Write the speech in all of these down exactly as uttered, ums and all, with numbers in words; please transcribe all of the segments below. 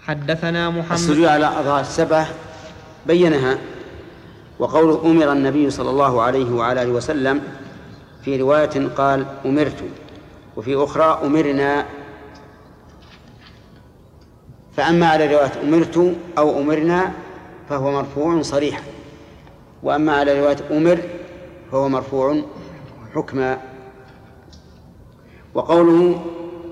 حدثنا محمد. السجود على الأعضاء السبعة بينها، وقول أمر النبي صلى الله عليه وعلى آله وسلم في رواية قال أمرت، وفي أخرى أمرنا. فأما على رواية أمرت أو أمرنا فهو مرفوع صريحا، وأما على رواية أمر فهو مرفوع حكما. وقوله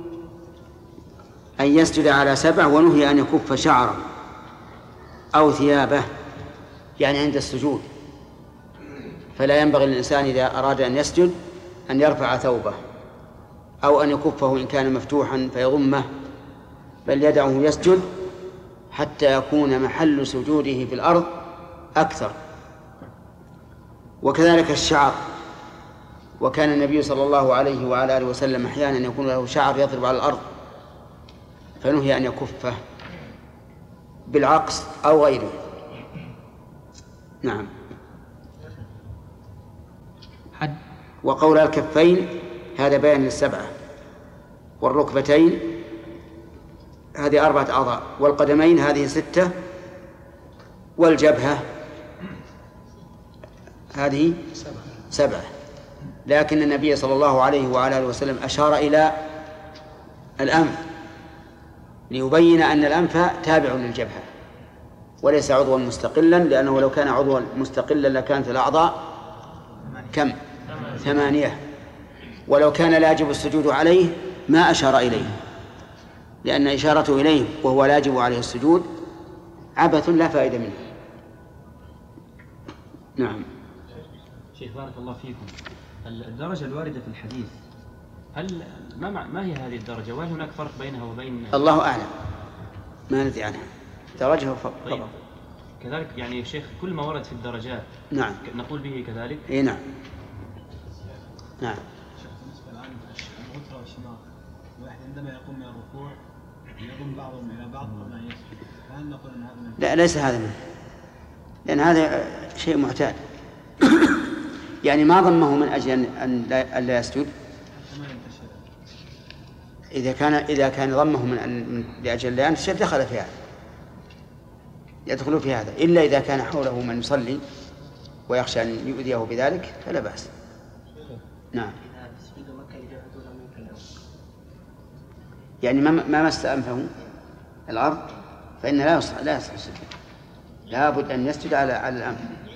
أن يسجد على سبع ونهي أن يكف شعره أو ثيابه، يعني عند السجود، فلا ينبغي للإنسان إذا أراد أن يسجد أن يرفع ثوبه أو أن يكفه إن كان مفتوحا فيضمه، بل يدعه يسجد حتى يكون محل سجوده في الأرض أكثر. وكذلك الشعر، وكان النبي صلى الله عليه وعلى آله وسلم أحيانا يكون له شعر يضرب على الأرض فنهي أن يكفه بالعقص أو غيره. نعم. حد. وقول الكفين هذا بيان للسبعة، والركبتين هذه أربعة أعضاء، والقدمين هذه ستة، والجبهة هذه سبعة. لكن النبي صلى الله عليه وعلى آله وسلم أشار إلى الأنف ليبين أن الأنف تابع للجبهة وليس عضوا مستقلا، لأنه لو كان عضوا مستقلا لكانت الأعضاء كم؟ ثمانية. ولو كان لا يجب السجود عليه ما أشار إليه، لأن إشارته إليه وهو لا يجب عليه السجود عبث لا فائدة منه. نعم. شيخ بارك الله فيكم، الدرجة الواردة في الحديث هل ما ما هي هذه الدرجة؟ وهل هناك فرق بينها وبين؟ الله أعلم، ما ندري عنها. درجة فقط. طيب. كذلك يعني شيخ كل ما ورد في الدرجات نعم نقول به كذلك. إيه نعم نعم. بالنسبة الآن الغترة والشماغ، الواحد عندما يقوم من الركوع يضم بعضهم إلى بعض قبل أن يسجد، فهل نقول أن هذا من؟ لا، ليس هذا منه، لأن هذا شيء معتاد. يعني ما ضمه من أجل أن لا, أن لا يسجد. إذا كان إذا كان ضمه من أن لأجل لا ينتشر دخل في هذا، يدخل في هذا، إلا إذا كان حوله من يصلي ويخشى أن يؤذيه بذلك فلا بأس. نعم. يعني ما ما مس أنفه الأرض فإن لا يصح لا يصح السجود، لابد أن يسجد على على الأنف.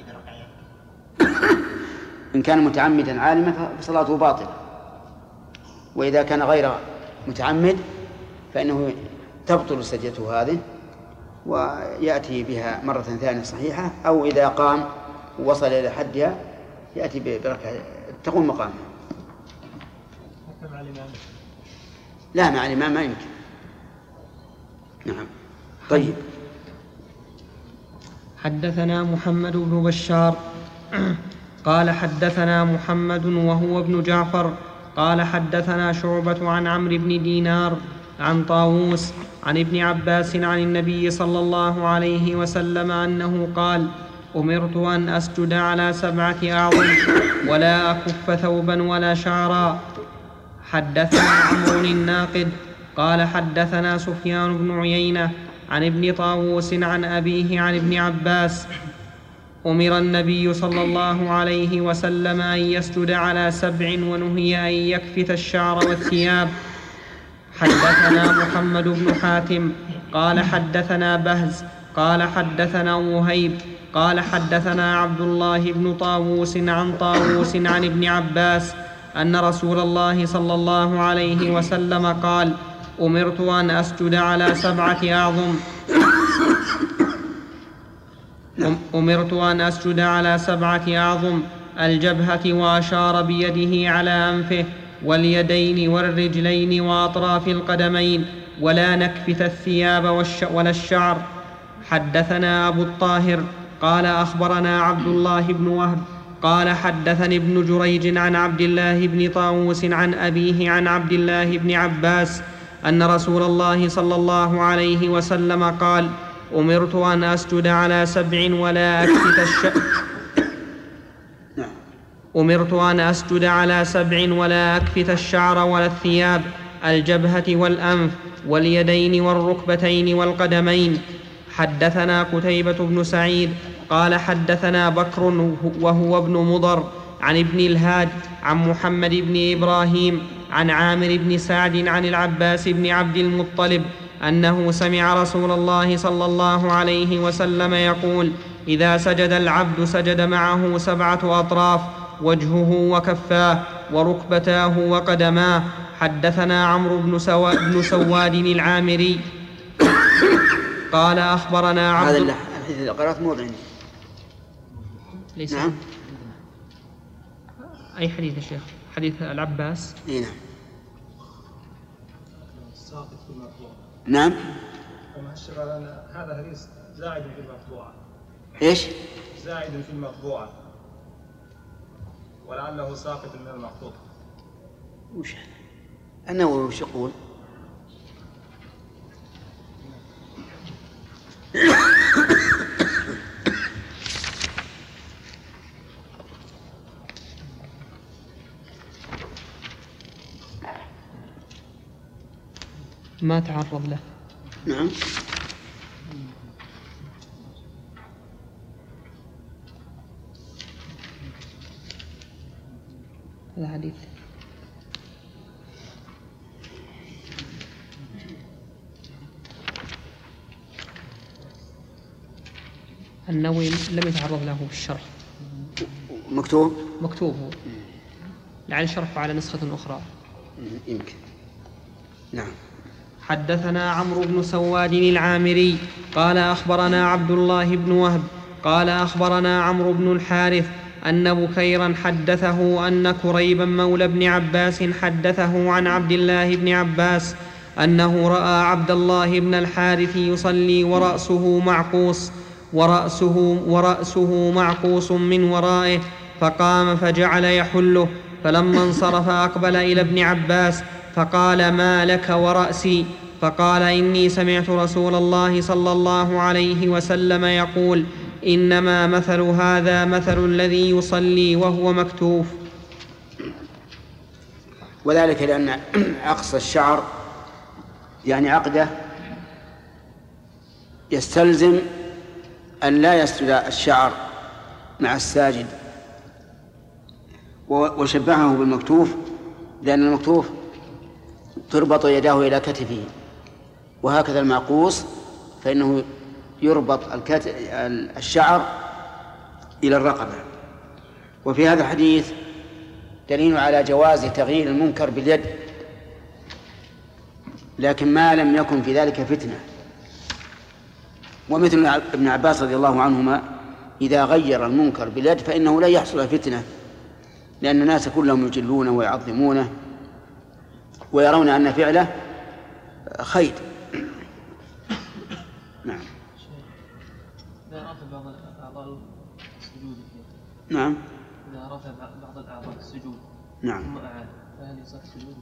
إن كان متعمدا عالما فصلاته باطلة، وإذا كان غير متعمد فإنه تبطل سجدته هذه ويأتي بها مرة ثانية صحيحة، أو إذا قام ووصل إلى حدها يأتي بركعة تقوم مقامه. لا، مع الإمام ما يمكن. نعم. طيب. حدثنا محمد بن بشار قال حدثنا محمد وهو ابن جعفر قال حدثنا شعبة عن عمرو بن دينار عن طاووس عن ابن عباس عن النبي صلى الله عليه وسلم أنه قال: أمرت أن أسجد على سبعة أعظم ولا أكف ثوبا ولا شعرا. حدثنا عمرو الناقد قال حدثنا سفيان بن عيينة عن ابن طاووس عن أبيه عن ابن عباس: أمر النبي صلى الله عليه وسلم أن يسجد على سبع ونهي أن يكفت الشعر والثياب. حدثنا محمد بن حاتم قال حدثنا بهز قال حدثنا وهيب قال حدثنا عبد الله بن طاووس عن طاووس عن ابن عباس أن رسول الله صلى الله عليه وسلم قال: أمرت أن أسجد على سبعة أعظم أمرت أن أسجد على سبعة أعظم الجبهة، وأشار بيده على أنفه واليدين والرجلين وأطراف القدمين، ولا نكفت الثياب ولا الشعر. حدثنا أبو الطاهر قال أخبرنا عبد الله بن وهب قال حدثني ابن جريج عن عبد الله بن طاووس عن أبيه عن عبد الله بن عباس أن رسول الله صلى الله عليه وسلم قال: أمرت أن أسجد على سبع ولا أكفت الشعر أمرت أن أسجد على سبع ولا أكفت الشعر ولا الثياب. الجبهة والأنف واليدين والركبتين والقدمين. حدثنا قتيبة بن سعيد قال حدثنا بكر وهو ابن مضر عن ابن الهاد عن محمد بن إبراهيم عن عامر بن سعد عن العباس بن عبد المطلب أنه سمع رسول الله صلى الله عليه وسلم يقول: إذا سجد العبد سجد معه سبعة أطراف: وجهه وكفاه وركبتاه وقدماه. حدثنا عمرو بن, سوا بن سواد العامري قال أخبرنا عبد هذا الحديث اللي قرأت مو عندي. ليس نعم. أي حديث يا شيخ؟ حديث العباس. إيه نعم. نعم. هذا حديث زائد في المطبوعة. إيش؟ زائد في المطبوعة ولعله ساقط من المخطوط. وش أنا وش يقول؟ ما تعرض له. نعم. هذا حديث النووي لم يتعرض له في الشرح. مكتوب؟ مكتوب هو، لعل شرحه على نسخة أخرى يمكن. نعم. حدثنا عمرو بن سواد العامري قال أخبرنا عبد الله بن وهب قال أخبرنا عمرو بن الحارث أن بكيرا حدثه أن كريبا مولى بن عباس حدثه عن عبد الله بن عباس أنه رأى عبد الله بن الحارث يصلي ورأسه معقوس ورأسه, ورأسه معقوس من ورائه، فقام فجعل يحله، فلما انصرف أقبل إلى ابن عباس فقال: ما لك ورأسي؟ فقال: إني سمعت رسول الله صلى الله عليه وسلم يقول: إنما مثل هذا مثل الذي يصلي وهو مكتوف. وذلك لأن عقص الشعر يعني عقده يستلزم أن لا يسجد الشعر مع الساجد، وشبهه بالمكتوف لأن المكتوف تربط يداه إلى كتفه، وهكذا المعقوس فإنه يربط الشعر إلى الرقبة. وفي هذا الحديث دليل على جواز تغيير المنكر باليد، لكن ما لم يكن في ذلك فتنة. ومثل ابن عباس رضي الله عنهما إذا غير المنكر باليد فإنه لا يحصل فتنة، لأن الناس كلهم يجلونه ويعظمونه ويرون أن فعله خير. نعم. إذا رفع بعض الأعضاء السجود نعم. إذا رفع بعض الأعضاء السجود نعم ثم أعاد فهل يصح السجود؟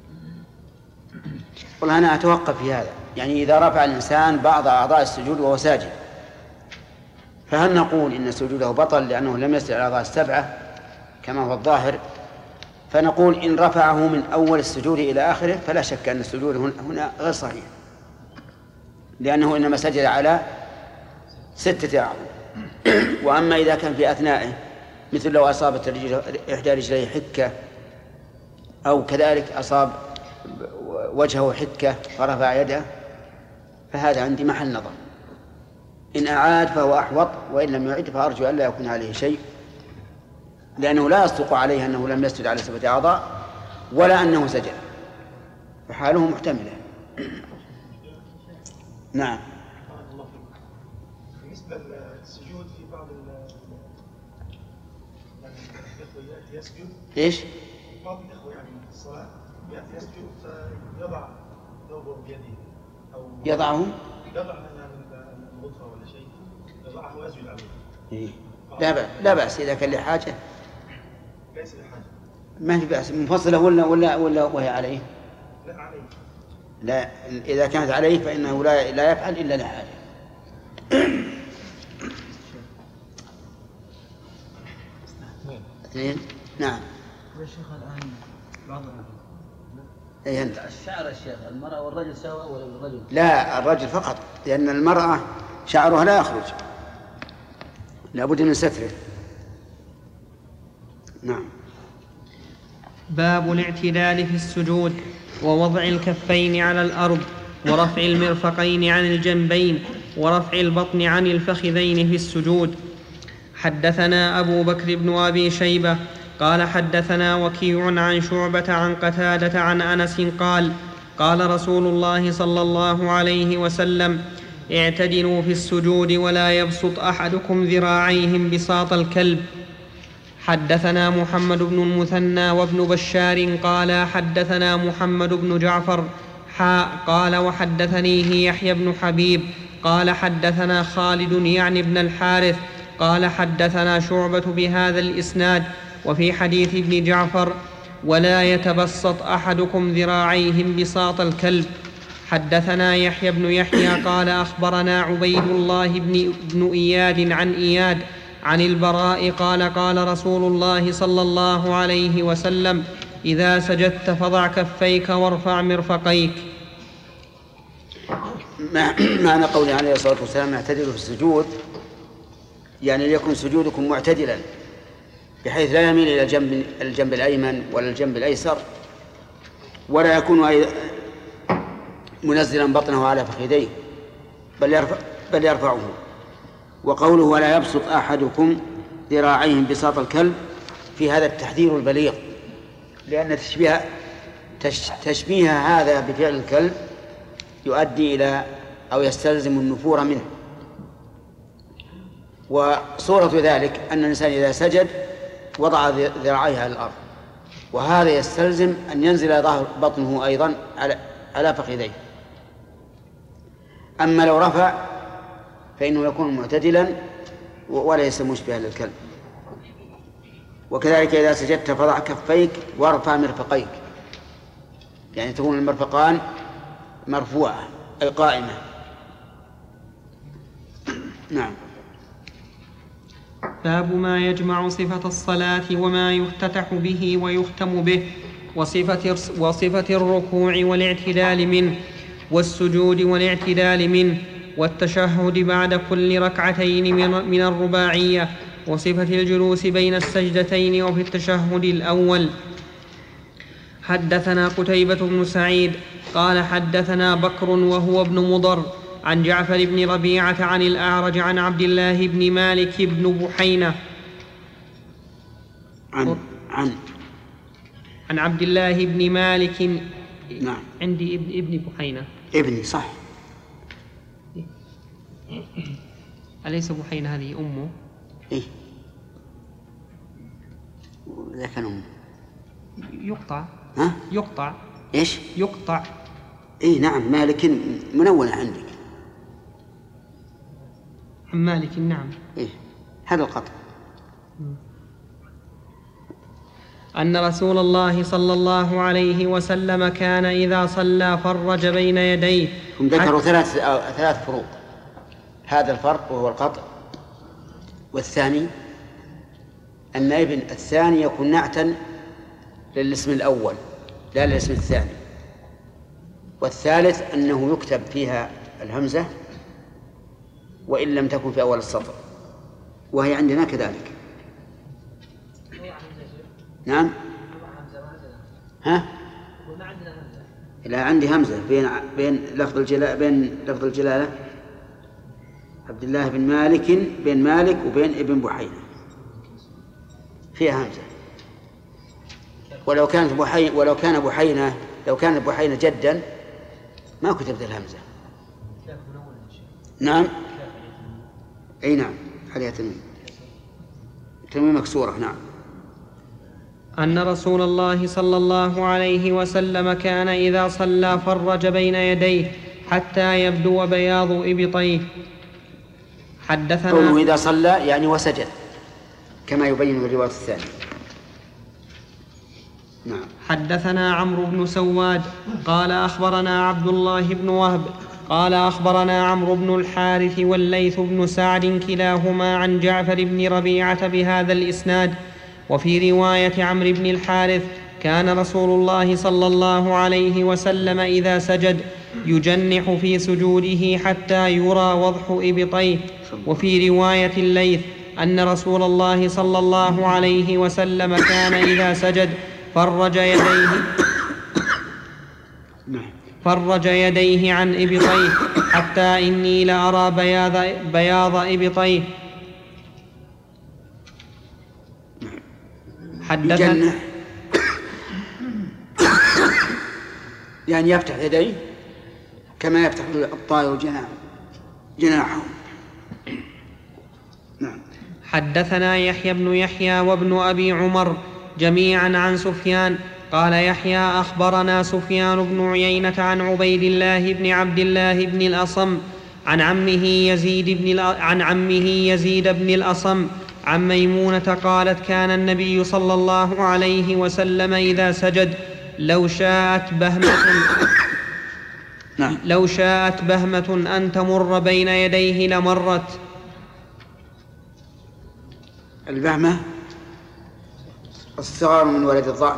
والله أنا أتوقف في هذا، يعني إذا رفع الإنسان بعض أعضاء السجود وهو ساجد فهل نقول إن سجوده بطل لأنه لم يسجد الأعضاء السبعة كما هو الظاهر؟ فنقول إن رفعه من أول السجود إلى آخره فلا شك أن السجود هنا غير صحيح، لأنه إنما سجد على ستة أعضاء. وأما إذا كان في أثنائه مثل لو أصابت إحدى رجليه حكة أو كذلك أصاب وجهه حكة فرفع يده فهذا عندي محل نظر. إن أعاد فهو أحوط، وإن لم يعد فأرجو أن لا يكون عليه شيء، لأنه لا يصدق عليه أنه لم يسجد على سبعة أعضاء ولا أنه سجد، فحاله محتملة. نعم. بالنسبة للسجود في بعض الإخوة يأتي يسجد. إيش؟ بعض الإخوة يعني في الصلاة يأتي يسجد فيضع ثوبه بيده أو يضعه يضع مثلا الغطرة ولا شيء يضعه ويسجد عليه. إيه؟ لا بأس، لا بأس إذا كان لحاجة. ليس لحاجة. ما في بأس، منفصلة ولا ولا ولا وهي عليه؟ لا عليه. لا، إذا كانت عليه فإنه لا لا يفعل إلا لحاجة. اثنين. نعم. يا شيخ الآن بعض أي أنت؟ الشعر يا شيخ، المرأة والرجل سواء ولا الرجل؟ لا، الرجل فقط، لأن المرأة شعرها لا يخرج، لابد من ستره. نعم. باب الاعتدال في السجود ووضع الكفين على الأرض ورفع المرفقين عن الجنبين ورفع البطن عن الفخذين في السجود. حدثنا أبو بكر بن أبي شيبة قال حدثنا وكيع عن شعبة عن قتادة عن أنس قال قال رسول الله صلى الله عليه وسلم اعتدلوا في السجود ولا يبسط أحدكم ذراعيهم بساط الكلب. حدثنا محمد بن المثنى وابن بشار قال حدثنا محمد بن جعفر حاء قال وحدثنيه يحيى بن حبيب قال حدثنا خالد يعني ابن الحارث قال حدثنا شعبة بهذا الإسناد وفي حديث ابن جعفر ولا يتبسط أحدكم ذراعيهم بساط الكلب. حدثنا يحيى بن يحيى قال أخبرنا عبيد الله بن, بن إياد عن إياد عن البراء قال قال رسول الله صلى الله عليه وسلم إذا سجدت فضع كفيك وارفع مرفقيك. معنى قوله عليه الصلاة والسلام اعتدلوا في السجود يعني ليكن سجودكم معتدلا بحيث لا يميل إلى الجنب, الجنب الأيمن ولا الجنب الأيسر، ولا يكون منزلا بطنه على فخذيه بل, يرفع بل يرفعه. وقوله ولا يبسط أحدكم ذراعيهم بساط الكلب في هذا التحذير البليغ، لأن تشبيه, تشبيه هذا بفعل الكلب يؤدي إلى أو يستلزم النفور منه. وصورة ذلك أن الإنسان إذا سجد وضع ذراعيه على الأرض، وهذا يستلزم أن ينزل ظهر بطنه أيضا على على فخذيه. أما لو رفع فإنه يكون معتدلا وليس مشبها للكلب. وكذلك إذا سجدت فضع كفيك وارفع مرفقيك، يعني تكون المرفقان مرفوعة أي قائمة. نعم. باب ما يجمع صفة الصلاة وما يفتتح به ويختم به وصفة, وصفة الركوع والاعتدال منه والسجود والاعتدال منه والتشهد بعد كل ركعتين من الرباعية وصفة الجلوس بين السجدتين وفي التشهد الأول. حدثنا قتيبة بن سعيد قال حدثنا بكر وهو ابن مضر عن جعفر بن ربيعة عن الأعرج عن عبد الله بن مالك بن بحينة عن عن عن عبد الله بن مالك. نعم. عندي ابن ابن بحينة. ابني صح. أليس بحينة هذه أمه؟ إيه ذاك أمه. يقطع. ها؟ يقطع. إيش؟ يقطع. إيه نعم، مالك منونة عندك. عن مالك. نعم. إيه هذا القطع. أن رسول الله صلى الله عليه وسلم كان إذا صلى فرج بين يديه. هم ذكروا ثلاث ثلاث فروق، هذا الفرق وهو القطع، والثاني أن ابن الثاني يكون نعتا للاسم الأول لا للاسم الثاني، والثالث أنه يكتب فيها الهمزة وإن لم تكن في أول السطر، وهي عندنا كذلك. نعم. ها؟ لا عندي همزة بين بين لفظ الجلالة بين لفظ الجلالة عبد الله بن مالك بين مالك وبين ابن بحينة فيها همزة. ولو كانت بحينة ولو كان بحينة لو كان بحينة جدا ما كتبت الهمزة. نعم. أي نعم عليها تنوين تنوين مكسورة. نعم. أن رسول الله صلى الله عليه وسلم كان إذا صلى فرج بين يديه حتى يبدو بياض إبطيه. حدثنا قوله إذا صلى يعني وسجد كما يبين الرواية الثانية. نعم. حدثنا عمرو بن سواد قال أخبرنا عبد الله بن وهب قال أخبرنا عمرو بن الحارث والليث بن سعد كلاهما عن جعفر بن ربيعة بهذا الإسناد. وفي رواية عمرو بن الحارث كان رسول الله صلى الله عليه وسلم إذا سجد يجنح في سجوده حتى يرى وضح إبطيه. وفي رواية الليث أن رسول الله صلى الله عليه وسلم كان إذا سجد فرج يديه فرج يديه عن إبطيه حتى إني لأرى بياض, بياض إبطيه. حدثنا يعني يفتح يديه كما يفتح الطائر جناح جناحه. نعم. حدثنا يحيى بن يحيى وابن أبي عمر جميعا عن سفيان قال يحيى أخبرنا سفيان بن عيينة عن عبيد الله بن عبد الله بن الأصم عن عمه يزيد بن عن عمه يزيد بن الأصم عن ميمونة قالت كان النبي صلى الله عليه وسلم إذا سجد لو شاءت بهمة لو شاءت بهمة أن تمر بين يديه لمرت. البهمة الصغار من ولد الضأن،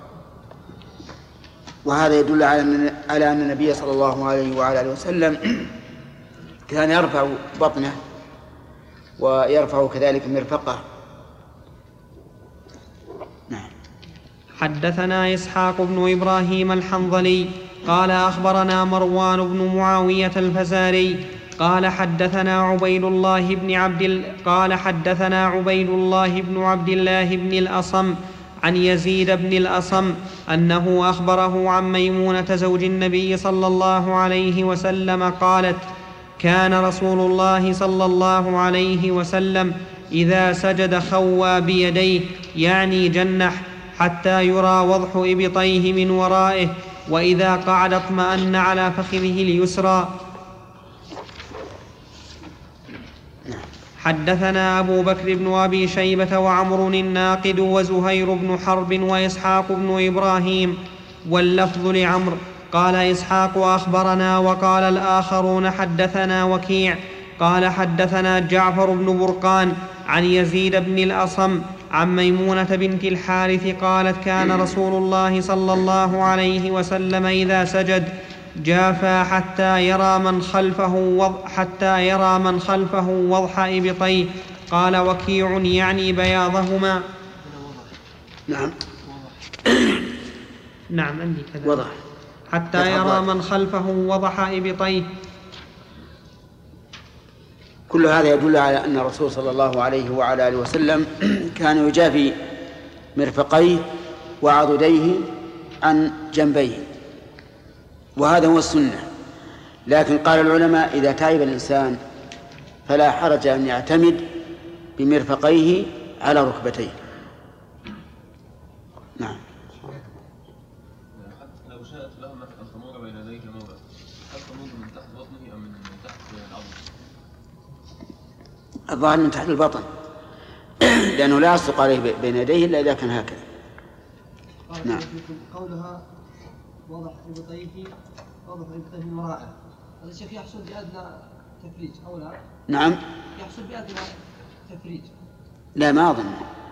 وهذا يدل على أن النبي صلى الله عليه وعلى آله وسلم كان يرفع بطنه ويرفع كذلك مرفقه. نعم. حدثنا إسحاق بن إبراهيم الحنظلي قال أخبرنا مروان بن معاوية الفزاري قال حدثنا عبيد الله بن عبد قال حدثنا عبيد الله بن عبد الله بن الأصم عن يزيد بن الأصم أنه أخبره عن ميمونة زوج النبي صلى الله عليه وسلم قالت كان رسول الله صلى الله عليه وسلم إذا سجد خوى بيديه يعني جنح حتى يرى وضح إبطيه من ورائه، وإذا قعد اطمأن على فخذه اليسرى. حدثنا أبو بكر بن أبي شيبة وعمر الناقد وزهير بن حرب وإسحاق بن إبراهيم واللفظ لعمر قال إسحاق أخبرنا وقال الآخرون حدثنا وكيع قال حدثنا جعفر بن برقان عن يزيد بن الأصم عن ميمونة بنت الحارث قالت كان رسول الله صلى الله عليه وسلم إذا سجد جافى حتى يرى من خلفه وضح حتى يرى من خلفه وضح إبطيه. قال وكيع يعني بياضهما. نعم. نعم عندي كذا وضح حتى يرى من خلفه وضح إبطيه. كل هذا يدل على أن الرسول صلى الله عليه وعلى آله وسلم كان يجافي مرفقيه وعضديه عن جنبيه، وهذا هو السنة. لكن قال العلماء إذا تعب الإنسان فلا حرج أن يعتمد بمرفقيه على ركبتيه. نعم. لو شاءت بهمة أن تمر بين يديه لمرت، هل تمر من تحت بطنه أم من تحت العظم؟ الظاهر من تحت البطن، لأنه لا يصدق عليه بين يديه إلا إذا كان هكذا. نعم. قولها وضح إبطيه وضح إبطيه من ورائه، هذا الشيخ يحصل بأدنى تفريج أو لا؟ نعم. يحصل بأدنى تفريج. لا ما أظن.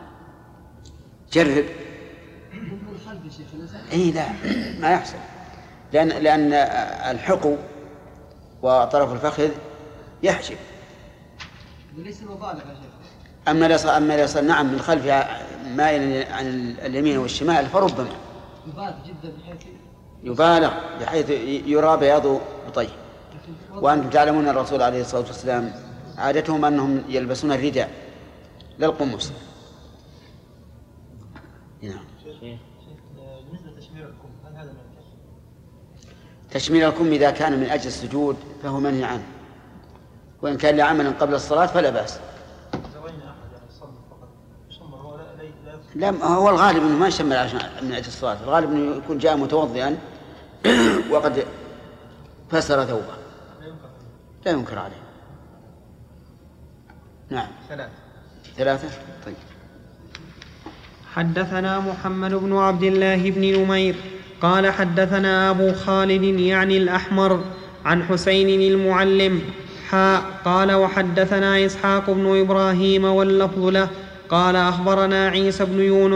جرب. من خلف يا شيخ الإنسان. إيه لا ما يحصل، لأن لأن الحقو وطرف الفخذ يحجب. ليس مبالغ يا شيخ. أما لص أما لص نعم من خلفها مائلا عن اليمين والشمال فربما يبالغ جدا بحيث يبالغ بحيث يرى بياض بطيه. وأنتم تعلمون الرسول عليه الصلاة والسلام عادتهم أنهم يلبسون الرداء لا القمص. نعم. بالنسبة لتشمير الكم هل هذا منكر؟ تشمير الكم إذا كان من أجل السجود فهو منهي عنه، وإن كان لعمل قبل الصلاة فلا بأس. لا هو الغالب أنه ما يشمل عشان من أجل الصلاة، الغالب أنه يكون جاء متوضئا وقد فسر ثوبه لا ينكر عليه. نعم. ثلاثة ثلاثة طيب. حدثنا محمد بن عبد الله بن نمير قال حدثنا أبو خالد يعني الأحمر عن حسين المعلم حاء قال وحدثنا إسحاق بن إبراهيم واللفظ له قال أخبرنا عيسى بن يونس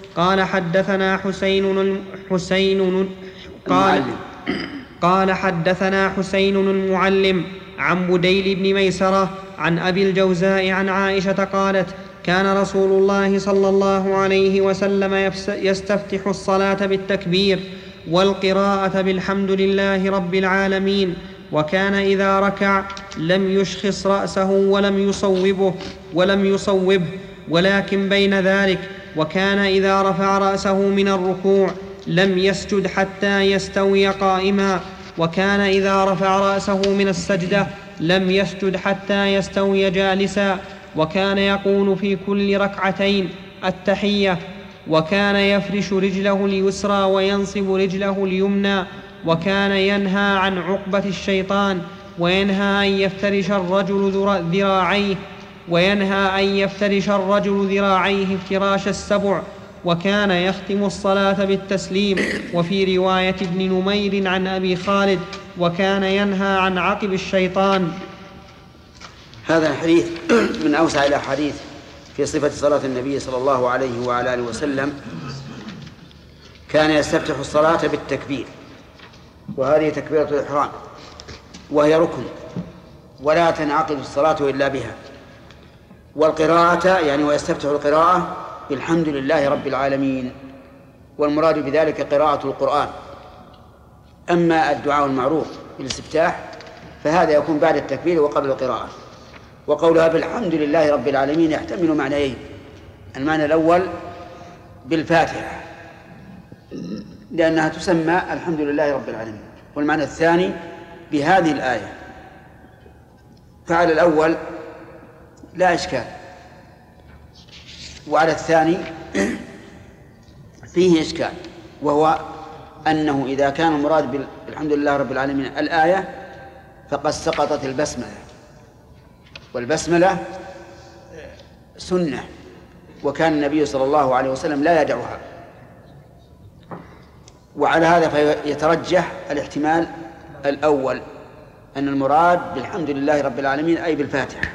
قال حدثنا حسين حسين قال قال حدثنا حسين المعلم عن بديل بن ميسرة عن أبي الجوزاء عن عائشة قالت كان رسول الله صلى الله عليه وسلم يستفتح الصلاة بالتكبير والقراءة بالحمد لله رب العالمين، وكان إذا ركع لم يشخص رأسه ولم يصوبه ولم يصوبه ولكن بين ذلك، وكان إذا رفع رأسه من الركوع لم يسجد حتى يستوي قائما، وكان إذا رفع رأسه من السجدة لم يسجد حتى يستوي جالسا، وكان يقول في كل ركعتين التحية، وكان يفرش رجله اليسرى وينصب رجله اليمنى، وكان ينهى عن عقبة الشيطان، وينهى أن يفترش الرجل ذراعيه وينهى أن يفترش الرجل ذراعيه افتراش السبع، وكان يختم الصلاة بالتسليم. وفي رواية ابن نمير عن أبي خالد وكان ينهى عن عقب الشيطان. هذا الحديث من أوسع الأحاديث في صفة صلاة النبي صلى الله عليه وعلى آله وسلم. كان يستفتح الصلاة بالتكبير، وهذه تكبيرة الإحرام، وهي ركن ولا تنعقد الصلاة إلا بها. والقراءة يعني ويستفتح القراءة بالحمد لله رب العالمين، والمراد بذلك قراءة القرآن. أما الدعاء المعروف بالاستفتاح فهذا يكون بعد التكبير وقبل القراءة. وقولها بالحمد لله رب العالمين يحتمل معنيين: المعنى الأول بالفاتحة لأنها تسمى الحمد لله رب العالمين، والمعنى الثاني بهذه الآية. فعلى الأول لا إشكال، وعلى الثاني فيه إشكال، وهو أنه إذا كان المراد بالحمد لله رب العالمين الآية فقد سقطت البسملة، والبسملة سنة، وكان النبي صلى الله عليه وسلم لا يدعها. وعلى هذا فيترجح الاحتمال الأول، أن المراد بالحمد لله رب العالمين أي بالفاتحة.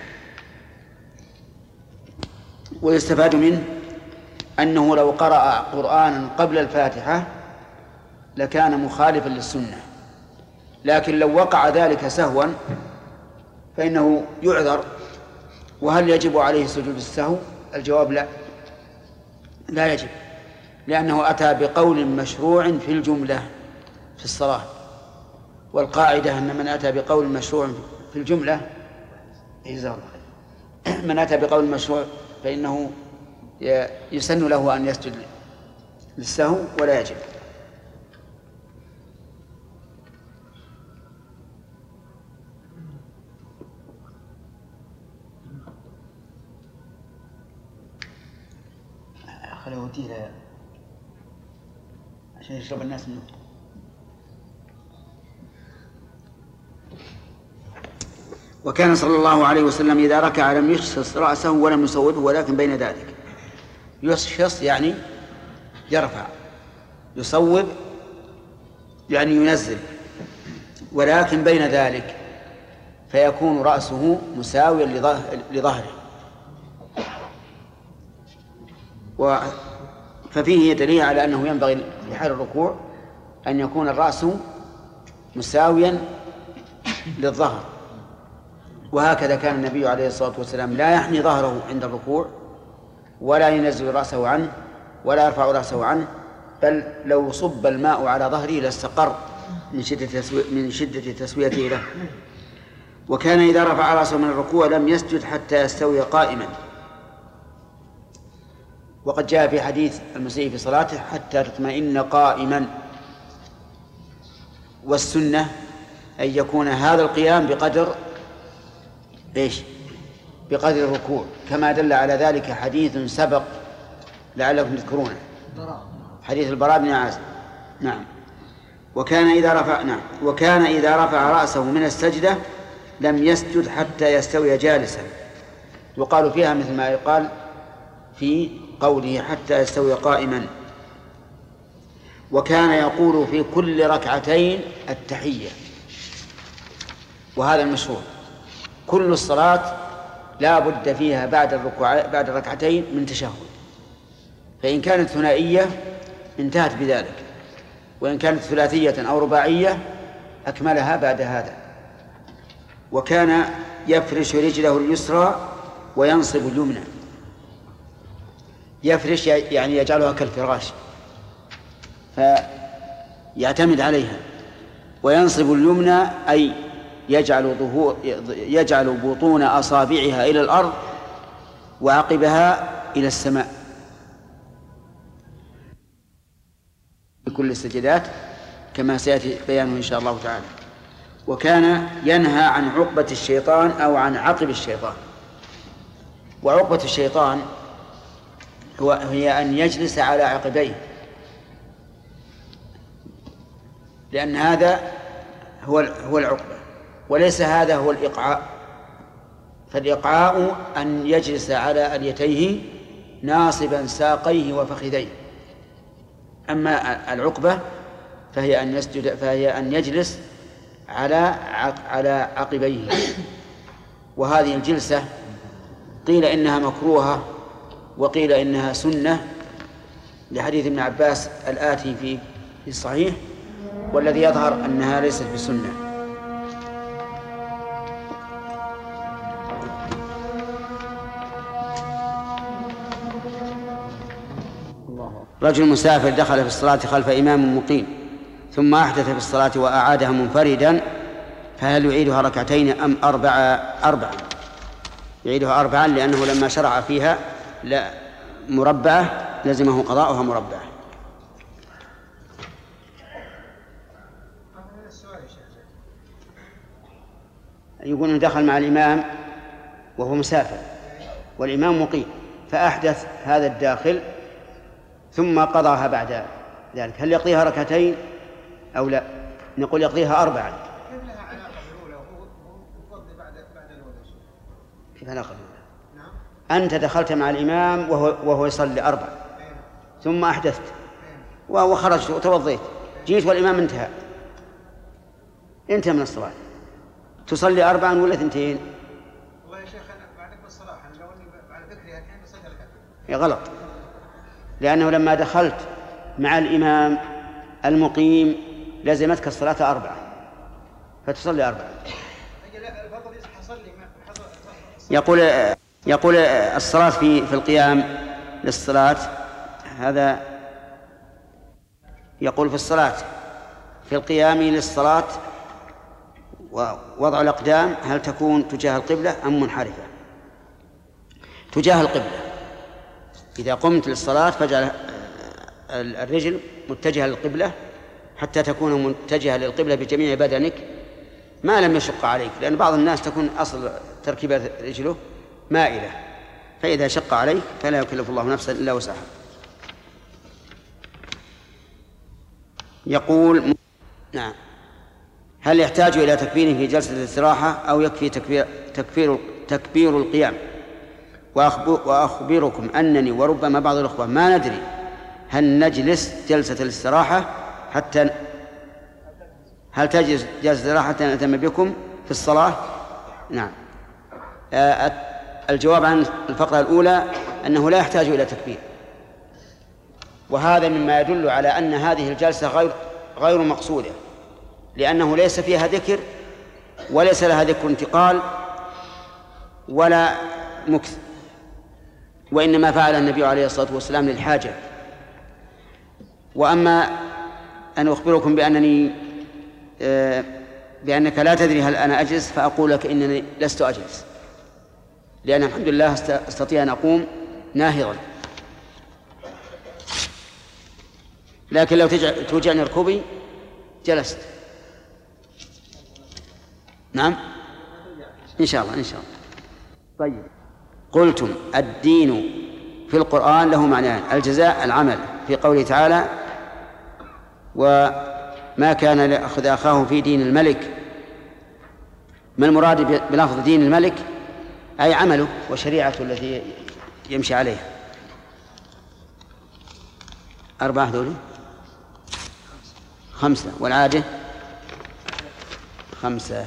ويستفاد منه أنه لو قرأ قرآنا قبل الفاتحة لكان مخالفا للسنة، لكن لو وقع ذلك سهوا فإنه يعذر. وهل يجب عليه سجود السهو؟ الجواب لا، لا يجب، لأنه أتى بقول مشروع في الجملة في الصلاة، والقاعدة أن من أتى بقول مشروع في الجملة من أتى بقول مشروع فإنه يسن له أن يسجد للسهو ولا يجب. خليه وديه عشان يشرب الناس منه. وكان صلى الله عليه وسلم إذا ركع لم يشخص رأسه ولم يصوبه ولكن بين ذلك. يشخص يعني يرفع، يصوب يعني ينزل، ولكن بين ذلك، فيكون رأسه مساويا لظهره. ففيه دليل على أنه ينبغي في حال الركوع أن يكون الرأس مساويا للظهر. وهكذا كان النبي عليه الصلاة والسلام لا يحني ظهره عند الركوع ولا ينزل رأسه عنه ولا يرفع رأسه عنه، بل لو صب الماء على ظهره لاستقر من شدة تسوي... من شدة تسويته له. وكان إذا رفع رأسه من الركوع لم يسجد حتى يستوي قائما، وقد جاء في حديث المسيء في صلاته حتى تطمئن قائما. والسنة أن يكون هذا القيام بقدر إيش؟ بقدر الركوع، كما دل على ذلك حديث سبق لعلكم تذكرونه، حديث البراء بن عازب. نعم. وكان إذا رفع نعم وكان إذا رفع رأسه من السجدة لم يسجد حتى يستوي جالسا، يقال فيها مثل ما يقال في قوله حتى يستوي قائما. وكان يقول في كل ركعتين التحية، وهذا المشهور. كل الصلاة لا بد فيها بعد الركوع بعد الركعتين من تشهد، فإن كانت ثنائية انتهت بذلك، وإن كانت ثلاثية أو رباعية أكملها بعد هذا. وكان يفرش رجله اليسرى وينصب اليمنى. يفرش يعني يجعلها كالفراش فيعتمد عليها، وينصب اليمنى أي يجعل ظهور يجعل بطون أصابعها إلى الأرض وعقبها إلى السماء في كل السجدات كما سيأتي بيانه إن شاء الله تعالى. وكان ينهى عن عقبة الشيطان أو عن عقب الشيطان. وعقبة الشيطان هو هي أن يجلس على عقبيه، لأن هذا هو هو العقبة، وليس هذا هو الإقعاء. فالإقعاء أن يجلس على أليتيه ناصبا ساقيه وفخذيه، أما العقبة فهي أن يسجد فهي أن يجلس على على عقبيه. وهذه الجلسة قيل إنها مكروهة وقيل إنها سنة لحديث ابن عباس الآتي في في الصحيح، والذي يظهر أنها ليست بسنة. رجل مسافر دخل في الصلاة خلف إمام مقيم ثم أحدث في الصلاة وأعادها منفردا، فهل يعيدها ركعتين أم أربع أربعا؟ يعيدها أربعا، لأنه لما شرع فيها لا مربعة لزمه قضاؤها مربعة. يقول إنه دخل مع الإمام وهو مسافر والإمام مقيم، فأحدث هذا الداخل ثم قضاها بعد ذلك، هل يقضيها ركعتين أو لا؟ نقول يقضيها أربعا. كيف لها علاقة بالأولى ويقضي بعد بعد الأولى؟ كيف علاقة بالأولى؟ نعم. أنت دخلت مع الإمام وهو وهو يصلي أربع ثم أحدثت وخرجت وتوضيت، جيت والإمام انتهى انتهى من الصلاة، تصلي أربعا ولا ثنتين؟ والله يا شيخ أنا بعدك بالصلاة أنا لو أني على ذكري الحين بصلي ركعتين. يا غلط، لأنه لما دخلت مع الإمام المقيم لزمتك الصلاة أربعة فتصلي أربعة. يقول يقول الصلاة في في القيام للصلاة، هذا يقول في الصلاة في القيام للصلاة ووضع الأقدام هل تكون تجاه القبلة أم منحرفة؟ تجاه القبلة. إذا قمت للصلاة فاجعل الرجل متجهة للقبلة حتى تكون متجهة للقبلة بجميع بدنك ما لم يشق عليك، لأن بعض الناس تكون أصل تركيبة رجله مائلة، فإذا شق عليك فلا يكلف الله نفسا إلا وسعها. يقول نعم، هل يحتاج إلى تكبير في جلسة الاستراحة أو يكفي تكبير تكبير, تكبير القيام؟ وأخبركم أنني وربما بعض الأخوة ما ندري هل نجلس جلسة الاستراحة حتى هل تجلس جلسة الاستراحة حتى نتم بكم في الصلاة؟ نعم. الجواب عن الفقرة الأولى أنه لا يحتاج إلى تكبير، وهذا مما يدل على أن هذه الجلسة غير غير مقصودة، لأنه ليس فيها ذكر وليس لها ذكر انتقال ولا مكث، وإنما فعل النبي عليه الصلاة والسلام للحاجة. وأما أن أخبركم بأنني بأنك لا تدري هل أنا أجلس، فأقول لك إنني لست أجلس، لأن الحمد لله أستطيع أن أقوم ناهضا، لكن لو توجعني ركوبي جلست. نعم إن شاء الله إن شاء الله. طيب، قلتم الدين في القرآن له معنيان: الجزاء العمل، في قوله تعالى وما كان ليأخذ أخاه في دين الملك. ما المراد بلفظ دين الملك؟ أي عمله وشريعته التي يمشي عليها. أربعة دول خمسة، والعادة خمسة.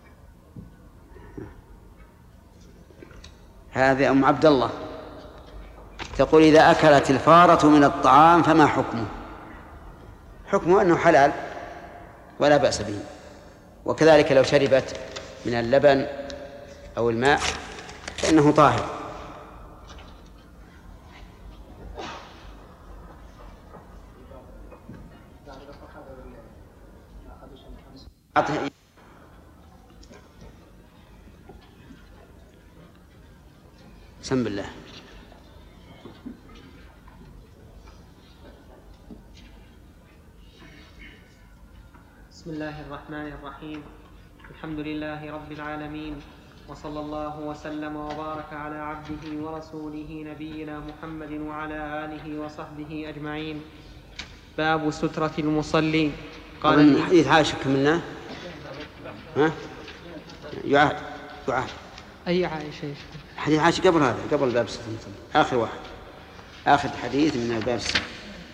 هذا أم عبد الله. تقول إذا أكلت الفارة من الطعام فما حكمه؟ حكمه أنه حلال ولا بأس به. وكذلك لو شربت من اللبن أو الماء فإنه طاهر. بسم الله. بسم الله الرحمن الرحيم. الحمد لله رب العالمين، وصلى الله وسلم وبارك على عبده ورسوله نبينا محمد وعلى آله وصحبه أجمعين. باب سترة المصلي. قال من حديث عائشة كملناه. ها؟ يعاد يعاد أي عائشة؟ حديث عائشة قبل هذا، قبل باب سترة المصلي، آخر واحد، آخر حديث من الباب السابق.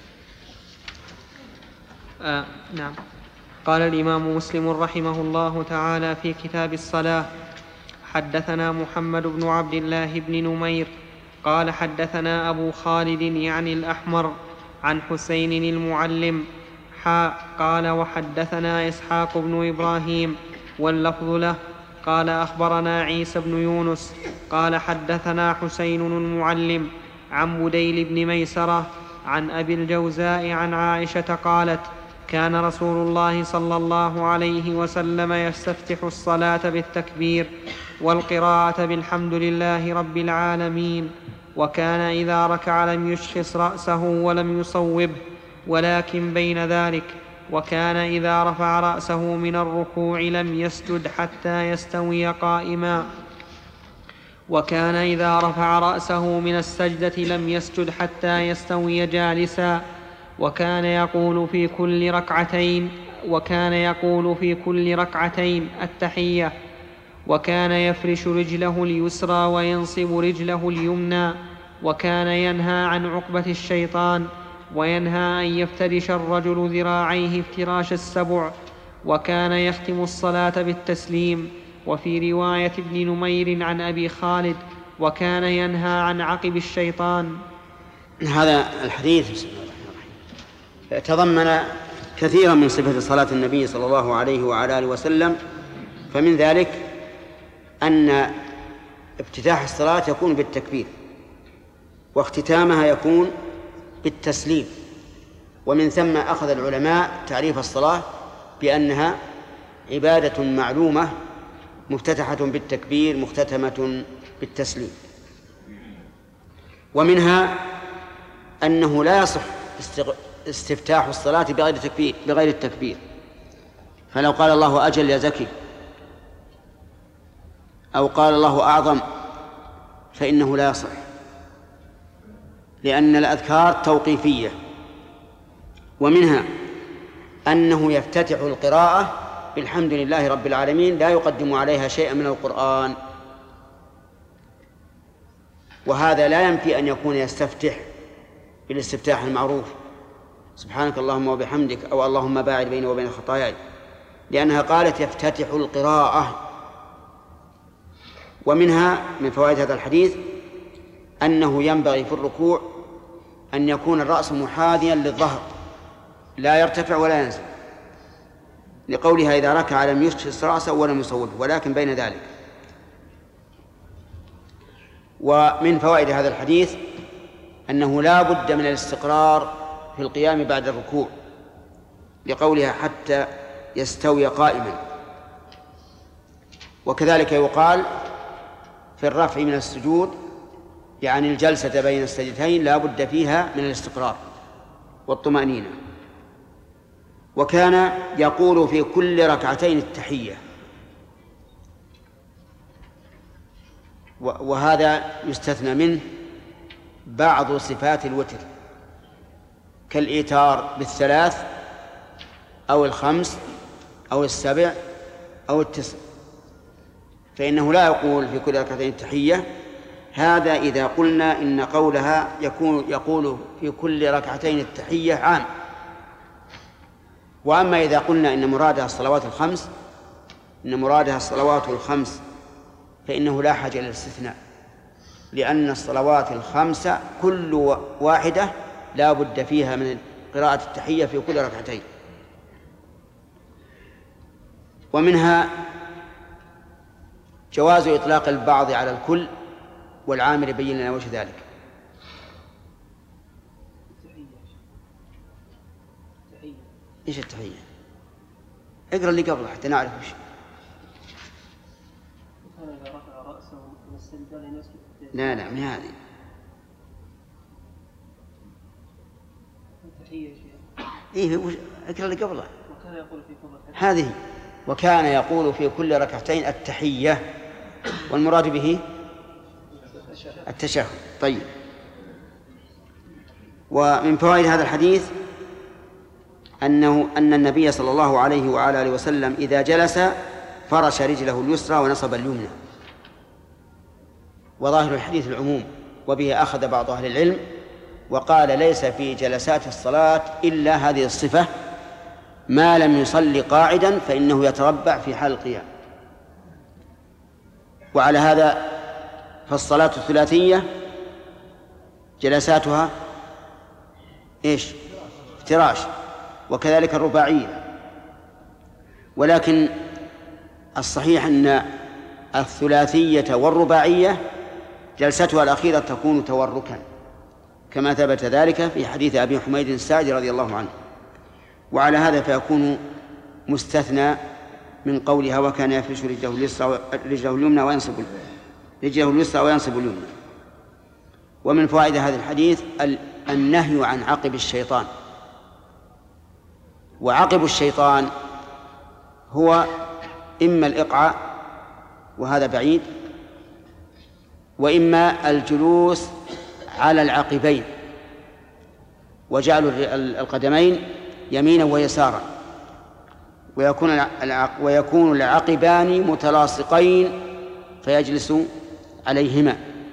آه نعم. قال الإمام مسلم رحمه الله تعالى في كتاب الصلاة: حدثنا محمد بن عبد الله بن نمير قال حدثنا أبو خالد يعني الأحمر عن حسين المعلم حاء قال وحدثنا إسحاق بن إبراهيم واللفظ له قال أخبرنا عيسى بن يونس قال حدثنا حسين المعلم عن بديل بن ميسرة عن أبي الجوزاء عن عائشة قالت: كان رسول الله صلى الله عليه وسلم يستفتح الصلاة بالتكبير والقراءة بالحمد لله رب العالمين، وكان إذا ركع لم يشخص رأسه ولم يصوبه ولكن بين ذلك، وكان إذا رفع رأسه من الركوع لم يسجد حتى يستوي قائما، وكان إذا رفع رأسه من السجدة لم يسجد حتى يستوي جالسا، وكان يقول في كل ركعتين وكان يقول في كل ركعتين التحية، وكان يفرش رجله اليسرى وينصب رجله اليمنى، وكان ينهى عن عقبة الشيطان، وينهى أن يفترش الرجل ذراعيه افتراش السبع، وكان يختم الصلاة بالتسليم. وفي رواية ابن نمير عن أبي خالد: وكان ينهى عن عقب الشيطان. هذا الحديث بسم الله الرحمن الرحيم تضمن كثيرا من صفة صلاة النبي صلى الله عليه وعلى آله وسلم، فمن ذلك أن افتتاح الصلاة يكون بالتكبير، واختتامها يكون بالتسليم، ومن ثم أخذ العلماء تعريف الصلاة بأنها عبادة معلومة مفتتحة بالتكبير مختتمة بالتسليم. ومنها أنه لا يصح استفتاح الصلاة بغير التكبير بغير التكبير فلو قال الله أجل يا زكي أو قال الله أعظم فإنه لا يصح، لأن الأذكار توقيفية. ومنها أنه يفتتح القراءة بالحمد لله رب العالمين لا يقدم عليها شيئا من القرآن، وهذا لا ينفي أن يكون يستفتح بالاستفتاح المعروف: سبحانك اللهم وبحمدك، أو اللهم باعد بيني وبين خطاياي، لأنها قالت يفتتح القراءة. ومنها من فوائد هذا الحديث أنه ينبغي في الركوع أن يكون الرأس محاذيا للظهر لا يرتفع ولا ينزل، لقولها إذا ركع لم يشخص رأسه ولم يصوبه ولكن بين ذلك. ومن فوائد هذا الحديث أنه لا بد من الاستقرار في القيام بعد الركوع، لقولها حتى يستوي قائما. وكذلك يقال في الرفع من السجود يعني الجلسة بين السجدتين لا بد فيها من الاستقرار والطمأنينة. وكان يقول في كل ركعتين التحية، وهذا يستثنى منه بعض صفات الوتر كالإيتار بالثلاث أو الخمس أو السبع أو التسع، فإنه لا يقول في كل ركعتين التحية. هذا إذا قلنا إن قولها يكون يقول في كل ركعتين التحية عام. وأما إذا قلنا إن مرادها الصلوات الخمس إن مرادها الصلوات الخمس فإنه لا حاجة للاستثناء، لأن الصلوات الخمسة كل واحدة لا بد فيها من قراءة التحية في كل ركعتين. ومنها جواز إطلاق البعض على الكل، والعامل يبين لنا وجه ذلك. إيش التحية؟ اقرأ اللي قبله حتى نعرف وش. لا لا من هذه. إيه اقرأ اللي قبله. هذه وكان يقول في كل ركعتين التحية، والمراد به التشهد. طيب. ومن فوائد هذا الحديث أنه أن النبي صلى الله عليه وعلى آله وسلم إذا جلس فرش رجله اليسرى ونصب اليمنى، وظاهر الحديث العموم، وبه أخذ بعض أهل العلم وقال ليس في جلسات الصلاة إلا هذه الصفة، ما لم يصلي قاعدا فإنه يتربع في حال القيام. وعلى هذا فالصلاة الثلاثية جلساتها إيش؟ افتراش، وكذلك الرباعية. ولكن الصحيح أن الثلاثية والرباعية جلستها الأخيرة تكون توركا، كما ثبت ذلك في حديث أبي حميد الساعدي رضي الله عنه. وعلى هذا فيكون مستثنى من قولها وكان يفرش رجله اليسرى رجله اليمنى وينصب رجله اليسرى وينصب اليمنى. ومن فوائد هذا الحديث النهي عن عقب الشيطان. وعقب الشيطان هو إما الإقعاء وهذا بعيد، وإما الجلوس على العقبين وجعل القدمين يمينا ويسارا، ويكون ويكون العقبان متلاصقين فيجلس عليهما.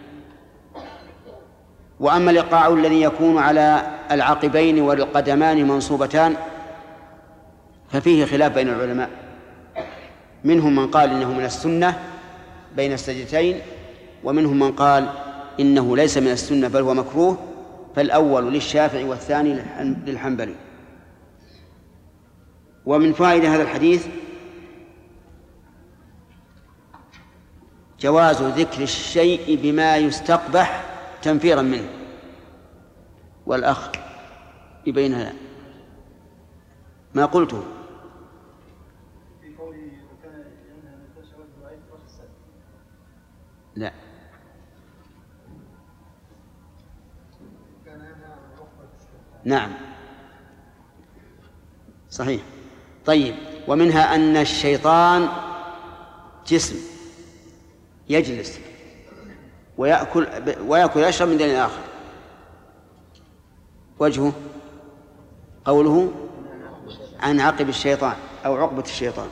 وأما الإيقاع الذي يكون على العقبين والقدمان منصوبتان ففيه خلاف بين العلماء، منهم من قال إنه من السنة بين السجدتين، ومنهم من قال إنه ليس من السنة بل هو مكروه، فالأول للشافعي والثاني للحنبلي. ومن فائدة هذا الحديث جواز ذكر الشيء بما يستقبح تنفيرا منه. والأخ يبين هذا ما قلته لا نعم صحيح. طيب. ومنها أن الشيطان جسم يجلس ويأكل ويأكل يشرب من دين آخر. وجهه قوله عن عقب الشيطان أو عقبة الشيطان.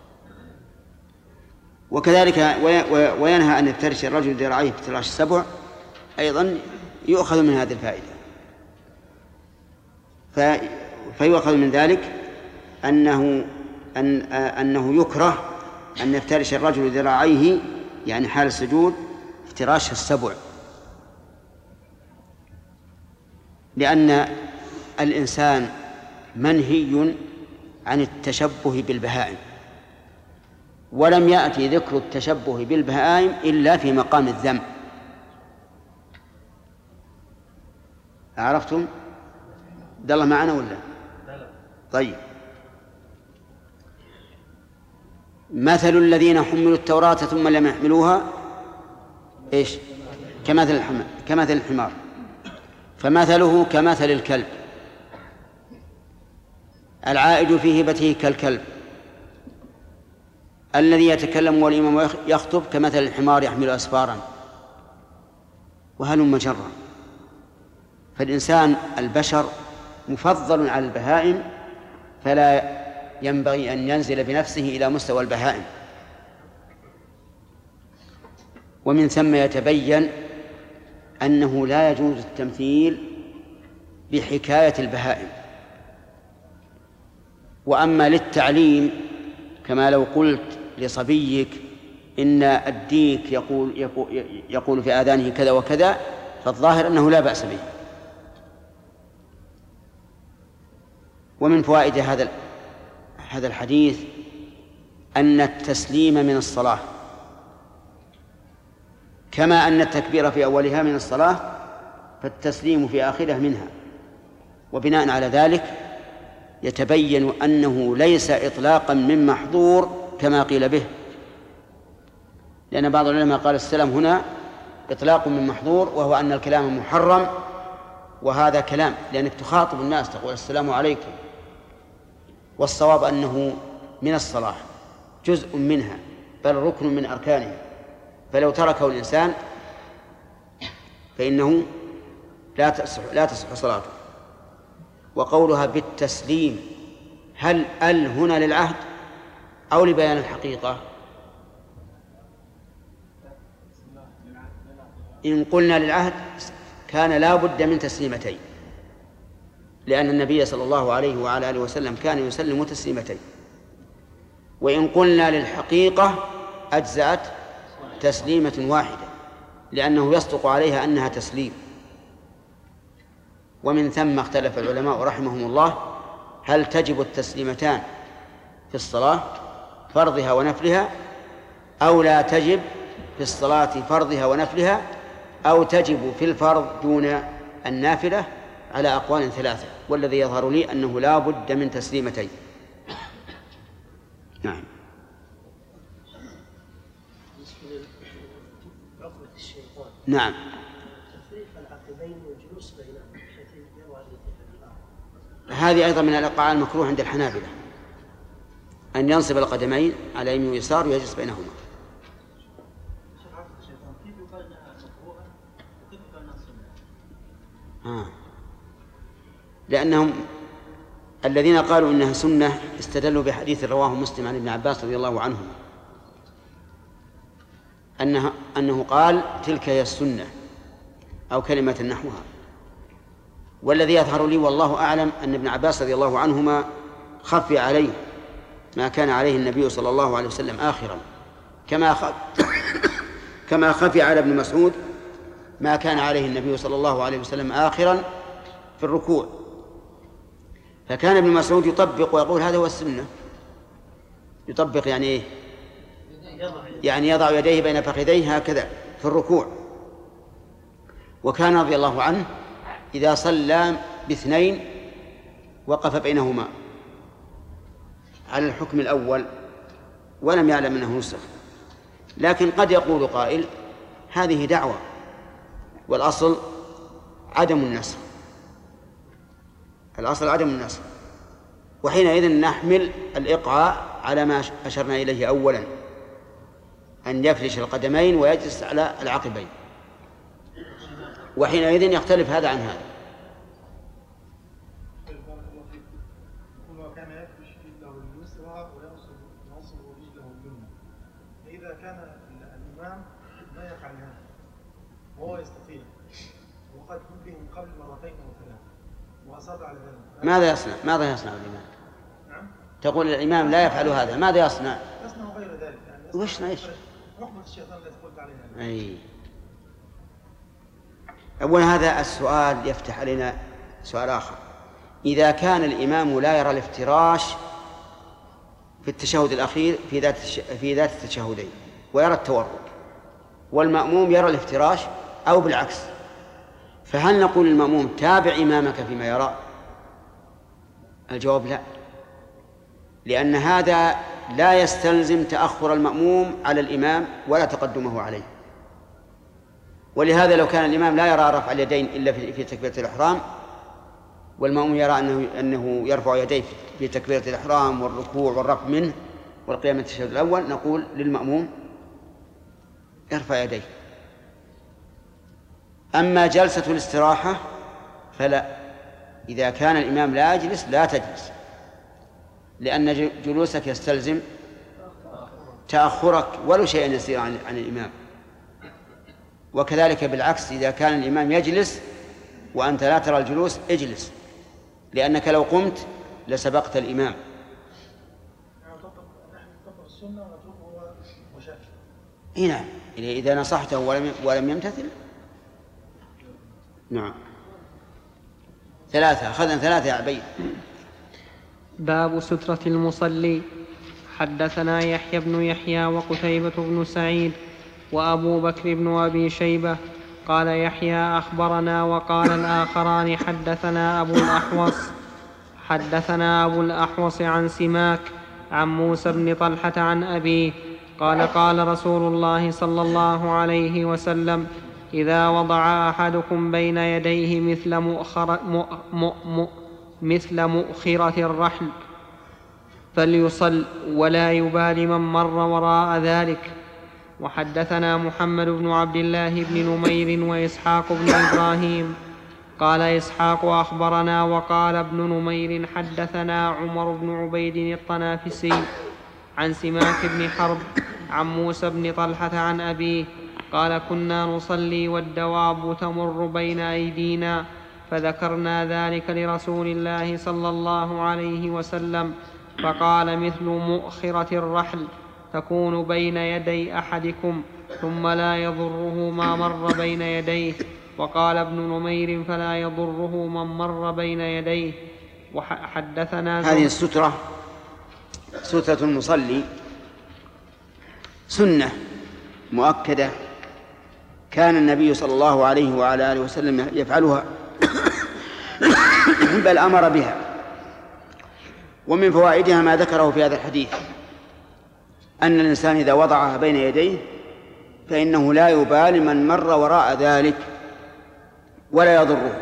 وكذلك وينهى أن يفترش الرجل ذراعيه بافتراش السبع، أيضا يؤخذ من هذه الفائدة. فيؤخذ من ذلك أنه أن أنه يكره أن يفترش الرجل ذراعيه يعني حال السجود افتراش السبع، لأن الإنسان منهي عن التشبه بالبهائم، ولم يأتي ذكر التشبه بالبهائم إلا في مقام الذم. عرفتم؟ ده الله معنا ولا؟ طيب. مثل الذين حملوا التوراة ثم لم يحملوها إيش؟ كمثل الحمار كمثل الحمار فمثله كمثل الكلب، العائد في هبته كالكلب، الذي يتكلم والإمام يخطب كمثل الحمار يحمل أسفارا، وهلم جرا. فالإنسان البشر مفضل على البهائم، فلا ينبغي أن ينزل بنفسه إلى مستوى البهائم. ومن ثم يتبين أنه لا يجوز التمثيل بحكاية البهائم. وأما للتعليم كما لو قلت لصبيك إن الديك يقول, يقول, يقول في آذانه كذا وكذا، فالظاهر أنه لا بأس به. ومن فوائد هذا هذا الحديث أن التسليم من الصلاة، كما أن التكبير في أولها من الصلاة، فالتسليم في آخرها منها. وبناء على ذلك يتبين أنه ليس إطلاقا من محظور كما قيل به، لأن بعض العلماء قال السلام هنا إطلاق من محظور، وهو أن الكلام محرم، وهذا كلام لأنك تخاطب الناس تقول السلام عليكم. والصواب أنه من الصلاة، جزء منها، بل ركن من أركانها، فلو تركه الإنسان فإنه لا تصح لا تصح صلاته. وقولها بالتسليم، هل ال هنا للعهد أو لبيان الحقيقة؟ إن قلنا للعهد كان لا بد من تسليمتين، لأن النبي صلى الله عليه وعلى آله وسلم كان يسلم تسليمتين. وإن قلنا للحقيقة أجزأت تسليمة واحدة، لأنه يصدق عليها أنها تسليم. ومن ثم اختلف العلماء رحمهم الله هل تجب التسليمتان في الصلاة فرضها ونفلها، أو لا تجب في الصلاة فرضها ونفلها، أو تجب في الفرض دون النافلة، على أقوال ثلاثة. والذي يظهر لي أنه لا بد من تسليمتين. نعم. نعم. هذه أيضا من الإيقاع المكروه عند الحنابلة، أن ينصب القدمين على يمين ويسار ويجلس بينهما. آه. لأنهم الذين قالوا إنها سنة استدلوا بحديث رواه مسلم عن ابن عباس رضي الله عنه أنه, أنه قال تلك هي السنة أو كلمة نحوها. والذي يظهر لي والله أعلم أن ابن عباس رضي الله عنهما خفي عليه ما كان عليه النبي صلى الله عليه وسلم آخرا، كما خف كما خفي على ابن مسعود ما كان عليه النبي صلى الله عليه وسلم آخرا في الركوع. فكان ابن مسعود يطبق ويقول هذا هو السنة. يطبق يعني إيه؟ يعني يضع يديه بين فخذيه هكذا في الركوع. وكان رضي الله عنه إذا صلى باثنين وقف بينهما على الحكم الأول ولم يعلم أنه نسخ. لكن قد يقول قائل هذه دعوة والأصل عدم النسخ، الأصل عدم النسخ، وحينئذ نحمل الإقعاء على ما أشرنا إليه أولا، أن يفرش القدمين ويجلس على العقبين، وحينئذ يختلف هذا عن هذا. كان يفرش رجله اليسرى وينصب رجله اليمنى، فإذا كان الإمام لا يفعل هذا وهو يستطيع وقد نبه من قبل مرتين أو ثلاث وأصر على ذلك، ماذا يصنع؟ ماذا يصنع الإمام؟ نعم؟ تقول الإمام لا يفعل هذا، ماذا يصنع؟ يصنع غير ذلك، يعني وش نعيش؟ رحمة الشيطان التي قلت عليها. أي. أولا هذا السؤال يفتح علينا سؤال آخر. إذا كان الإمام لا يرى الافتراش في التشهد الأخير في ذات في ذات التشهدين ويرى التورك، والمأموم يرى الافتراش أو بالعكس، فهل نقول للمأموم تابع إمامك فيما يرى؟ الجواب لا، لأن هذا لا يستلزم تأخر المأموم على الإمام ولا تقدمه عليه. ولهذا لو كان الإمام لا يرى رفع اليدين إلا في تكبيرة الإحرام، والمأموم يرى أنه, أنه يرفع يديه في تكبيرة الإحرام والركوع والرفع منه والقيام من التشهد الأول، نقول للمأموم ارفع يديه. أما جلسة الاستراحة فلا، إذا كان الإمام لا يجلس لا تجلس، لأن جلوسك يستلزم تأخرك ولو شيئا يسير عن, عن الإمام. وكذلك بالعكس، إذا كان الإمام يجلس وأنت لا ترى الجلوس اجلس، لأنك لو قمت لسبقت الإمام. نعم إذا نصحته ولم ولم يمتثل. نعم. ثلاثة أخذنا ثلاثة يا عبيد. باب سترة المصلي. حدثنا يحيى بن يحيى وقتيبة بن سعيد وأبو بكر بن أبي شيبة. قال يحيى أخبرنا وقال الآخران حدثنا أبو الأحوص حدثنا أبو الأحوص عن سماك عن موسى بن طلحة عن أبيه قال قال رسول الله صلى الله عليه وسلم: إذا وضع أحدكم بين يديه مثل مؤخرة, مؤ مثل مؤخرة الرحل فليصل ولا يبال من مر وراء ذلك. وحدثنا محمد بن عبد الله بن نمير وإسحاق بن إبراهيم. قال إسحاق أخبرنا وقال ابن نمير حدثنا عمر بن عبيد الطنافسي عن سماك بن حرب عن موسى بن طلحة عن أبيه قال: كنا نصلي والدواب تمر بين أيدينا فذكرنا ذلك لرسول الله صلى الله عليه وسلم فقال: مثل مؤخرة الرحل تكون بين يدي أحدكم ثم لا يضره ما مر بين يديه. وقال ابن نمير: فلا يضره من مر بين يديه. وحدثنا هذه السترة سترة المصلي سنة مؤكدة كان النبي صلى الله عليه وعلى آله وسلم يفعلها بل أمر بها. ومن فوائدها ما ذكره في هذا الحديث أن الإنسان إذا وضعها بين يديه فإنه لا يبالي من مر وراء ذلك ولا يضره.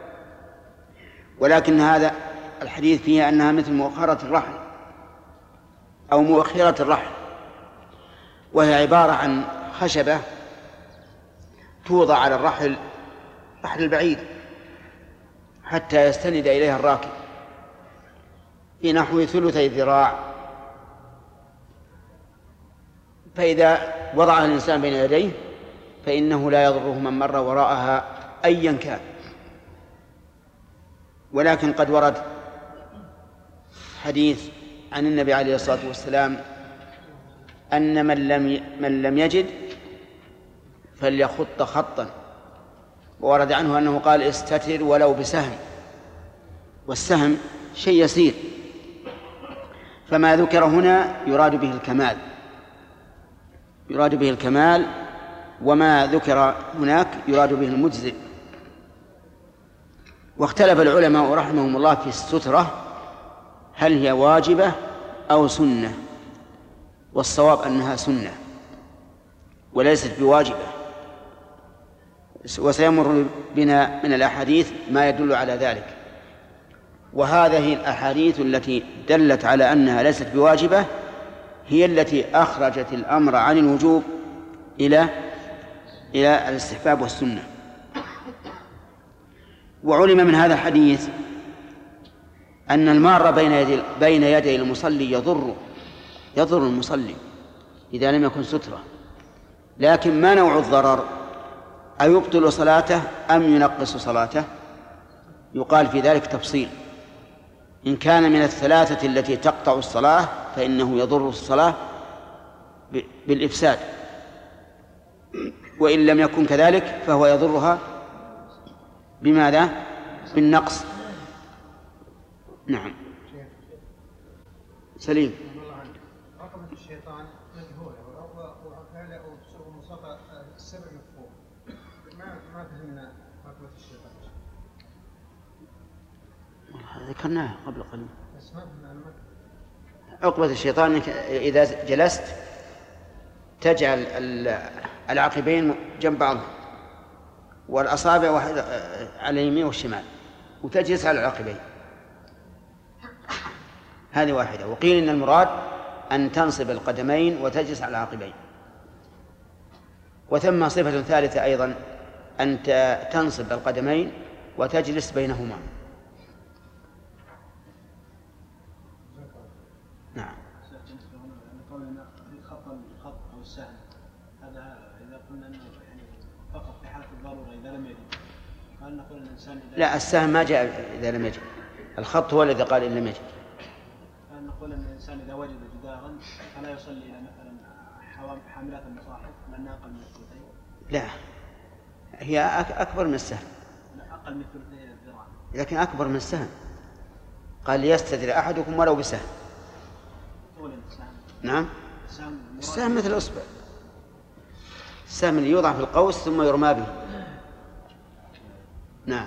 ولكن هذا الحديث فيه أنها مثل مؤخرة الرحل أو مؤخرة الرحل، وهي عبارة عن خشبة توضع على الرحل رحل البعيد حتى يستند إليها الراكب في نحو ثلثي ذراع، فإذا وضعها الإنسان بين يديه فإنه لا يضره من مر وراءها أيا كان. ولكن قد ورد حديث عن النبي عليه الصلاة والسلام أن من لم من لم يجد فليخط خطا، وورد عنه أنه قال: استتر ولو بسهم، والسهم شيء يسير، فما ذكر هنا يراد به الكمال يراد به الكمال وما ذكر هناك يراد به المجزئ. واختلف العلماء رحمهم الله في السترة هل هي واجبة أو سنة، والصواب أنها سنة وليست بواجبة، وسيمر بنا من الأحاديث ما يدل على ذلك. وهذه الأحاديث التي دلت على أنها ليست بواجبة هي التي أخرجت الأمر عن الوجوب إلى إلى الاستحباب والسنة. وعلم من هذا الحديث أن المار بين يدي بين يدي المصلي يضر يضر المصلي إذا لم يكن سترة. لكن ما نوع الضرر؟ أيبطل صلاته أم ينقص صلاته؟ يقال في ذلك تفصيل. إن كان من الثلاثة التي تقطع الصلاة فإنه يضر الصلاة بالإفساد، وإن لم يكن كذلك فهو يضرها بماذا؟ بالنقص. نعم. سليم. رقبة الشيطان مجهولة وفعله أو مصطفى السبع مفهوم. ما ما فهمنا رقبة الشيطان. ذكرناها قبل قليل. بس ما فهمنا. عقبة الشيطان إذا جلست تجعل العقبين جنب بعض والأصابع واحد على اليمين والشمال وتجلس على العقبين، هذه واحدة. وقيل إن المراد أن تنصب القدمين وتجلس على العقبين. وثم صفة ثالثة أيضا أن تنصب القدمين وتجلس بينهما. نعم. قولنا خط الخط أو السهم هذا إذا قلنا أنه يعني فقط في حالة الضرورة إذا لم يجد، هل نقول الإنسان إذا لا، السهم ما جاء إذا لم يجد، الخط هو الذي قال إن لم يجد. هل نقول أن الإنسان إذا وجد جدارا فلا يصلي إلى مثلا حاملات المصاحف من أقل من الثلثين؟ لا، هي أكبر من السهم. لا، أقل من ثلثين الذراع. لكن أكبر من السهم. قال ليستدر أحدكم ولو بسهم. نعم، السهم مثل الأصبع، السهم اللي يوضع في القوس ثم يرمى به. نعم،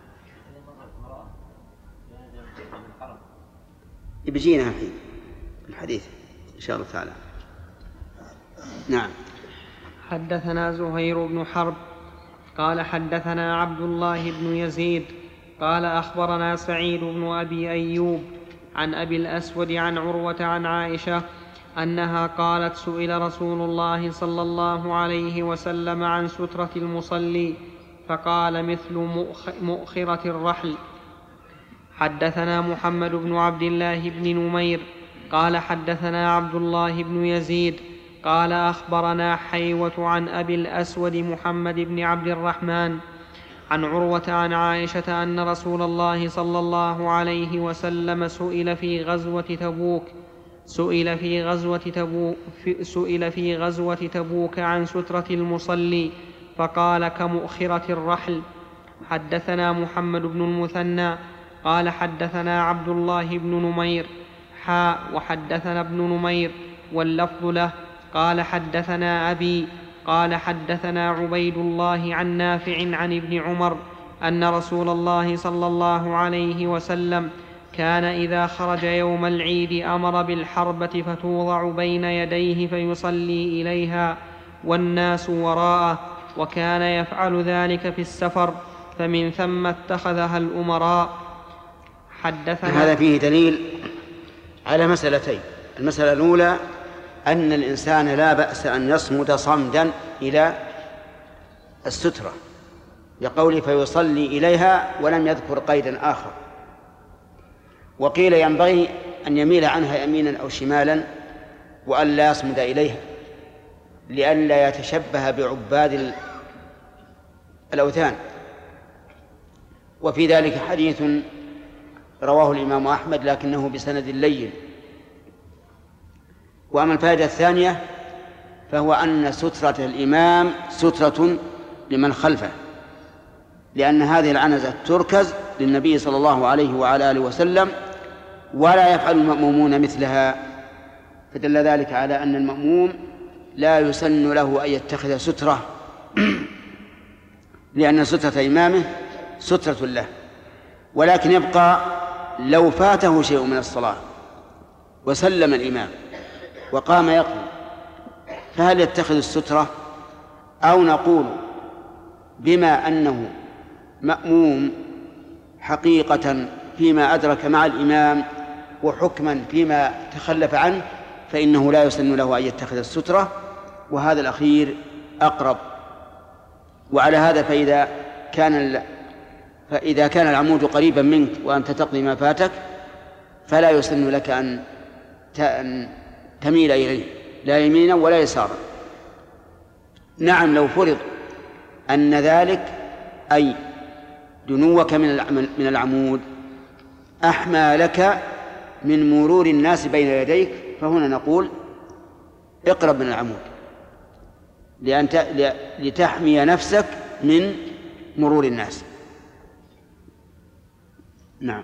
يبجينا الحين الحديث إن شاء الله تعالى. نعم. حدثنا زهير بن حرب قال حدثنا عبد الله بن يزيد قال أخبرنا سعيد بن أبي أيوب عن أبي الأسود عن عروة عن عائشة أنها قالت سئل رسول الله صلى الله عليه وسلم عن سترة المصلي فقال مثل مؤخرة الرحل. حدثنا محمد بن عبد الله بن نمير قال حدثنا عبد الله بن يزيد قال أخبرنا حيوة عن أبي الأسود محمد بن عبد الرحمن عن عروة عن عائشة أن رسول الله صلى الله عليه وسلم سئل في غزوة تبوك سئل في غزوة تبوك سئل في غزوة تبوك عن سترة المصلي فقال كمؤخرة الرحل. حدثنا محمد بن المثنى قال حدثنا عبد الله بن نمير حاء وحدثنا ابن نمير واللفظ له قال حدثنا أبي قال حدثنا عبيد الله عن نافع عن ابن عمر أن رسول الله صلى الله عليه وسلم كان إذا خرج يوم العيد أمر بالحربة فتوضع بين يديه فيصلي إليها والناس وراءه وكان يفعل ذلك في السفر فمن ثم اتخذها الأمراء. حدثنا هذا فيه دليل على مسألتين. المسألة الأولى أن الإنسان لا بأس أن يصمد صمدا إلى السترة لقوله فيصلي إليها ولم يذكر قيدا آخر. وقيل ينبغي أن يميل عنها يمينا أو شمالا وأن لا يصمد إليها لئلا يتشبه بعباد الأوثان. وفي ذلك حديث رواه الإمام أحمد لكنه بسند لين. وأما الفائدة الثانية فهو أن سترة الإمام سترة لمن خلفه لأن هذه العنزة تركز للنبي صلى الله عليه وعلى آله وسلم ولا يفعل المأمومون مثلها، فدل ذلك على أن المأموم لا يسن له أن يتخذ سترة لأن سترة إمامه سترة له. ولكن يبقى لو فاته شيء من الصلاة وسلم الإمام وقام يقوم فهل يتخذ السترة أو نقول بما أنه مأموم حقيقة فيما أدرك مع الإمام وحكما فيما تخلف عنه فإنه لا يسن له أن يتخذ السترة، وهذا الأخير أقرب. وعلى هذا فإذا كان فإذا كان العمود قريبا منك وأنت تقضي ما فاتك فلا يسن لك أن تميل إليه لا يمينا ولا يسارا. نعم لو فرض أن ذلك أي دنوك من العمود أحمى لك من مرور الناس بين يديك فهنا نقول اقرب من العمود لأن لتحمي نفسك من مرور الناس. نعم.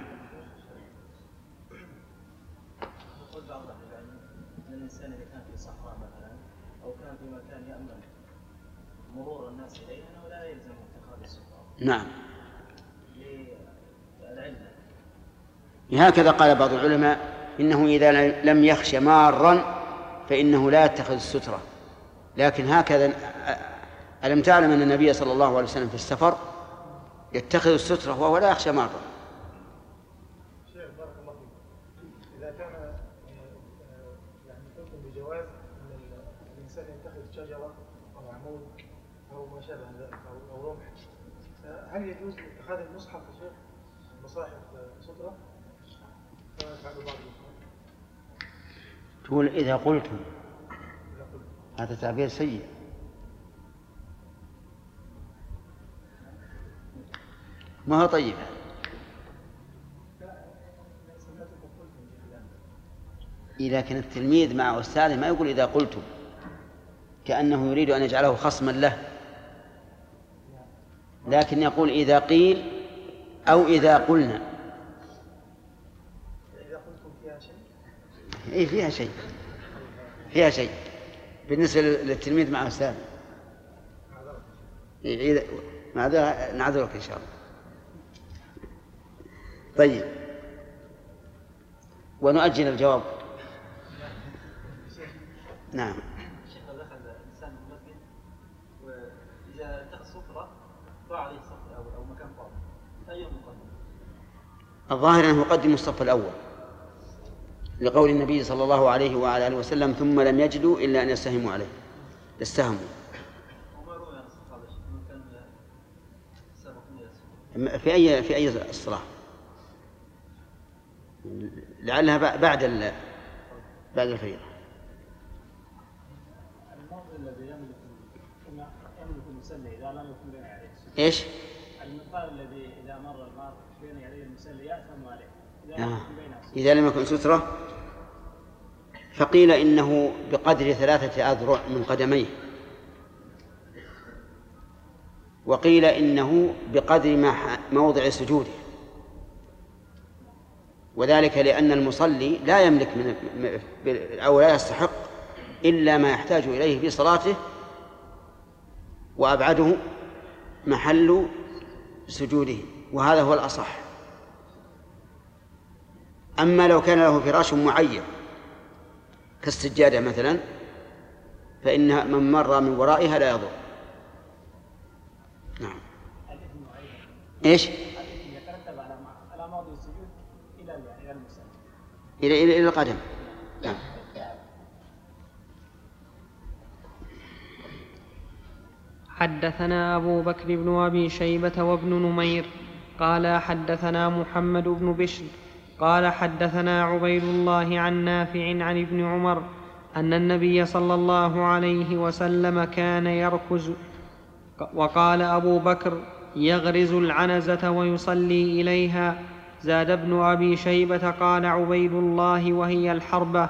يقول بعض أهل العلم أن الإنسان إذا كان في صحراء مثلا أو كان في مكان يأمن مرور الناس إليه أنه لا يلزم اتخاذ السترة. نعم. للعلة. هكذا قال بعض العلماء إنه إذا لم يخش مارا فإنه لا يتخذ السترة. لكن هكذا ألم تعلم أن النبي صلى الله عليه وسلم في السفر يتخذ السترة وهو لا يخشى مارا. شيخ بارك الله فيك، إذا كان يعني قلتم بجواز أن الإنسان يتخذ شجرة أو عمود أو ما شابه ذلك أو رمح، هل يجوز اتخاذ المصحف يا شيخ مصاحف سترة؟ كما يفعل بعض الإخوان. تقول إذا قلتم هذا تعبير سيء. ما هو طيب. إذا كان التلميذ مع أستاذه ما يقول إذا قلتم، كأنه يريد أن يجعله خصما له، لكن يقول إذا قيل أو إذا قلنا. إذا قلتم فيها شيء؟ إيه فيها شيء، فيها شيء بالنسبة للتلميذ مع أستاذ. إيه نعذرك إن شاء الله. طيب، ونؤجل الجواب. نعم. شيخ دخل الإنسان المسجد وإذا اتخذ سفرة ضاع عليه الصف الأول أو مكان فاضي، أي مقدم؟ الظاهر أنه يقدم الصف الأول لقول النبي صلى الله عليه وعلى آله وسلم ثم لم يجدوا إلا أن يستهموا عليه، يستهموا. وما روي عن الصف هذا الشيء من كان سابقين إلى الصف؟ في أي في أي الصلاة؟ لعلها بعد ال بعد الفريضة. المرء الذي يملك يملك المسلي إذا لم يكن بين يديه. إيش؟ المقدار الذي إذا مر المار بين يديه المسلي يأثم عليه. إذا, آه. إذا لم يكن سترة، فقيل إنه بقدر ثلاثة أذرع من قدميه، وقيل إنه بقدر موضع سجوده، وذلك لأن المصلي لا يملك من أو لا يستحق إلا ما يحتاج إليه في صلاته، وأبعده محل سجوده، وهذا هو الأصح. أما لو كان له فراش معين كالسجادة مثلا، فإن من مر من ورائها لا يضر. نعم. إيش؟ يترتب على على موضع السجود إلى إلى المسلم. إلى إلى إلى القدم. نعم. حدثنا أبو بكر بن أبي شيبة وابن نمير قال حدثنا محمد بن بشر قال حدثنا عبيد الله عن نافع عن ابن عمر أن النبي صلى الله عليه وسلم كان يركز. وقال أبو بكر يغرز العنزة ويصلي إليها. زاد ابن أبي شيبة قال عبيد الله وهي الحربة.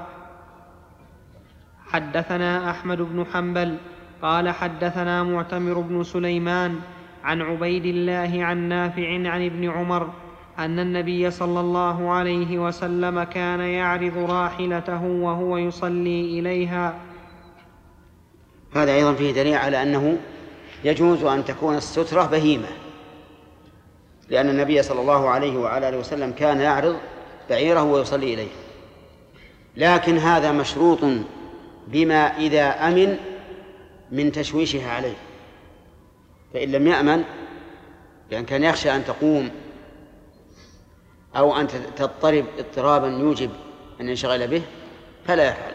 حدثنا أحمد بن حنبل قال حدثنا معتمر بن سليمان عن عبيد الله عن نافع عن ابن عمر أن النبي صلى الله عليه وسلم كان يعرض راحلته وهو يصلي إليها. هذا أيضا فيه دليل على أنه يجوز أن تكون السترة بهيمة، لأن النبي صلى الله عليه وعلى آله وسلم كان يعرض بعيره ويصلي إليه، لكن هذا مشروط بما إذا أمن من تشويشها عليه، فإن لم يأمن لأن كان يخشى أن تقوم أو أن تضطرب اضطرابا يوجب أن ينشغل به فلا يفعل.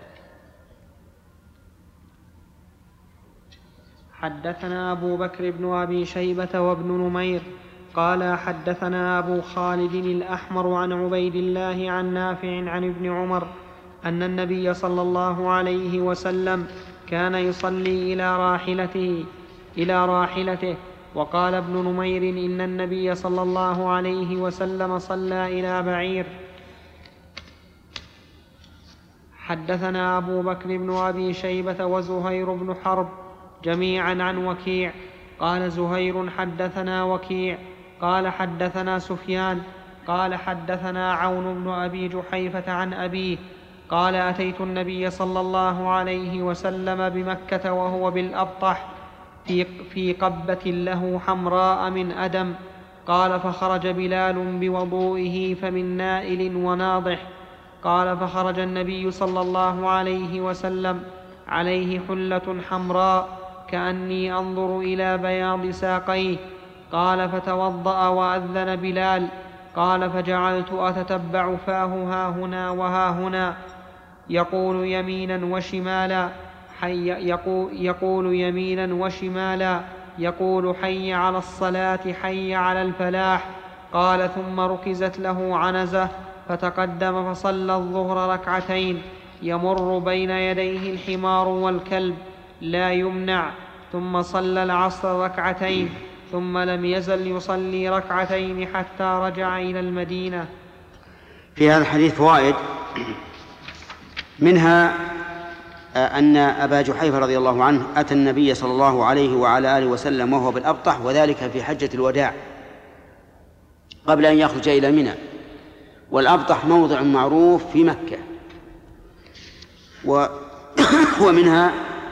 حدثنا أبو بكر بن أبي شيبة وابن نمير قال حدثنا أبو خالد الأحمر عن عبيد الله عن نافع عن ابن عمر أن النبي صلى الله عليه وسلم كان يصلي إلى راحلته إلى راحلته وقال ابن نمير إن النبي صلى الله عليه وسلم صلى إلى بعير. حدثنا أبو بكر بن أبي شيبة وزهير بن حرب جميعا عن وكيع قال زهير حدثنا وكيع قال حدثنا سفيان قال حدثنا عون بن أبي جحيفة عن أبيه قال أتيت النبي صلى الله عليه وسلم بمكة وهو بالأبطح في, في قبة له حمراء من أدم. قال فخرج بلال بوضوئه فمن نائل وناضح. قال فخرج النبي صلى الله عليه وسلم عليه حلة حمراء كأني أنظر إلى بياض ساقيه. قال فتوضأ وأذن بلال. قال فجعلت أتتبع فاه هاهنا وهاهنا يقول يمينا وشمالا حي يقول, يقول يمينا وشمالا يقول حي على الصلاة حي على الفلاح. قال ثم ركزت له عنزة فتقدم فصلى الظهر ركعتين يمر بين يديه الحمار والكلب لا يمنع، ثم صلى العصر ركعتين ثم لم يزل يصلي ركعتين حتى رجع إلى المدينة. في هذا الحديث فوائد، منها أن أبا جحيفة رضي الله عنه أتى النبي صلى الله عليه وعلى آله وسلم وهو بالأبطح، وذلك في حجة الوداع قبل أن يخرج إلى منى. والأبطح موضع معروف في مكة، و ومنها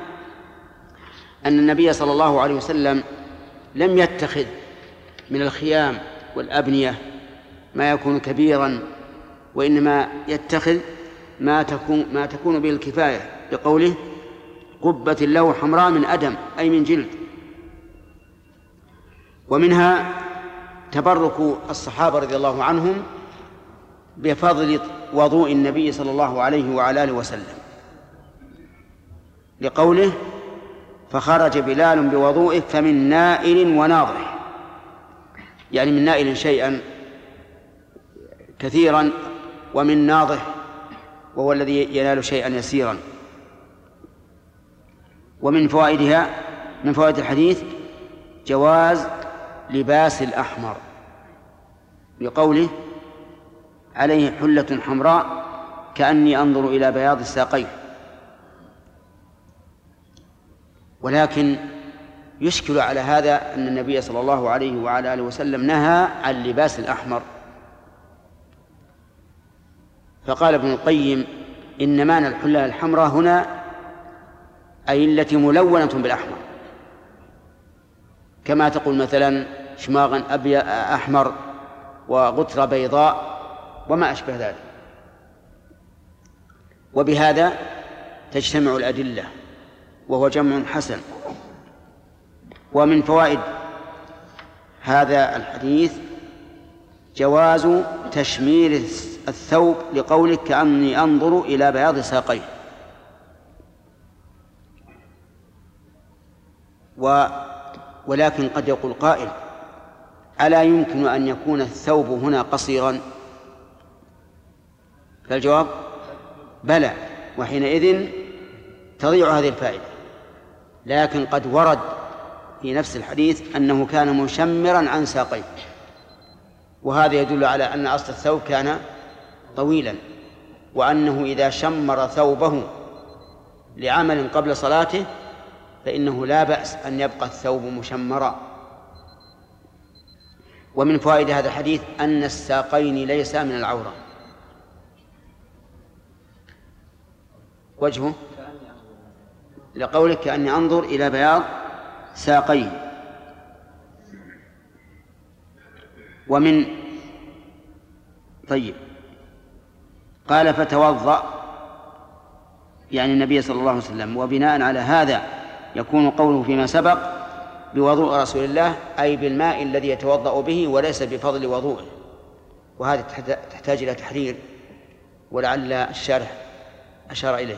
أن النبي صلى الله عليه وسلم لم يتخذ من الخيام والأبنية ما يكون كبيرا، وإنما يتخذ ما تكون, ما تكون به الكفاية، لقوله قبة له حمراء من أدم أي من جلد. ومنها تبرك الصحابة رضي الله عنهم بفضل وضوء النبي صلى الله عليه وعلى آله وسلم، لقوله فخرج بلال بوضوئه فمن نائل وناضح، يعني من نائل شيئا كثيرا، ومن ناضح وهو الذي ينال شيئا يسيرا. ومن فوائدها من فوائد الحديث جواز لباس الأحمر، لقوله عليه حلة حمراء كأني أنظر إلى بياض الساقين. ولكن يشكل على هذا أن النبي صلى الله عليه وعلى آله وسلم نهى عن لباس الأحمر، فقال ابن القيم إن معنى الحلة الحمراء هنا أي التي ملونة بالأحمر، كما تقول مثلا شماغا أبيض أحمر وغترة بيضاء وما أشبه ذلك. وبهذا تجتمع الأدلة وهو جمع حسن. ومن فوائد هذا الحديث جواز تشمير الثوب، لقولك كأني أنظر إلى بياض ساقيه. و ولكن قد يقول قائل ألا يمكن أن يكون الثوب هنا قصيرا؟ فالجواب بلى، وحينئذ تضيع هذه الفائدة. لكن قد ورد في نفس الحديث أنه كان مشمرا عن ساقيه، وهذا يدل على أن أصل الثوب كان طويلا، وأنه إذا شمر ثوبه لعمل قبل صلاته فإنه لا بأس أن يبقى الثوب مشمرا. ومن فوائد هذا الحديث أن الساقين ليس من العورة. وجهه لقولك كأني أنظر إلى بياض ساقيه. ومن طيب قال فتوضأ يعني النبي صلى الله عليه وسلم، وبناء على هذا يكون قوله فيما سبق بوضوء رسول الله أي بالماء الذي يتوضأ به وليس بفضل وضوءه. وهذا تحتاج إلى تحرير، ولعل الشارح أشار إليه.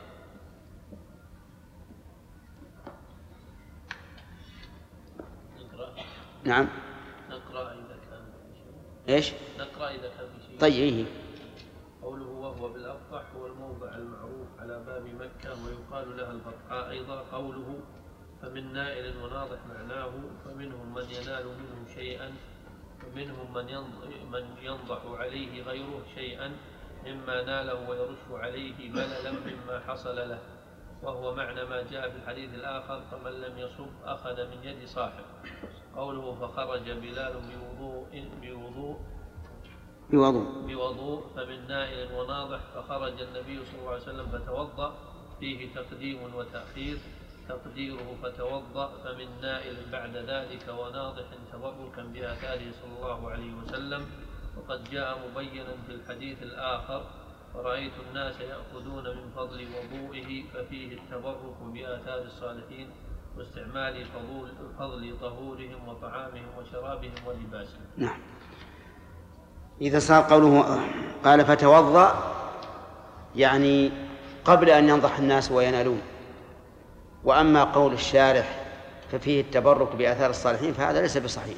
نعم نقرأ إذا كان إيش؟ نقرأ إذا كان في شيء. طيب إيه؟ قوله وهو بالأبطح هو الموضع المعروف على باب مكة ويقال لها البطحاء أيضا. قوله فمن نائل وناضح معناه فمنهم من ينال منه شيئا ومنهم من ينضح عليه غيره شيئا مما ناله ويرش عليه بللا مما حصل له، وهو معنى ما جاء في الحديث الآخر فمن لم يصب أخذ من يد صاحب. قوله فخرج بلال بوضوء بوضوء بوضوء بوضوء فمن نائل وناضح فخرج النبي صلى الله عليه وسلم فتوضأ، فيه تقديم وتأخير. تقديره فتوضأ فمن نائل بعد ذلك وناضح تبركا بآثاره صلى الله عليه وسلم. وقد جاء مبينا في الحديث الآخر فرأيت الناس يأخذون من فضل وضوئه، ففيه التبرك بآثار الصالحين واستعمال فضل, فضل طهورهم وطعامهم وشرابهم ولباسهم. نعم. إذا صار قوله قال فتوضأ يعني قبل أن ينضح الناس وينالون. وأما قول الشارح ففيه التبرك بآثار الصالحين فهذا ليس بصحيح،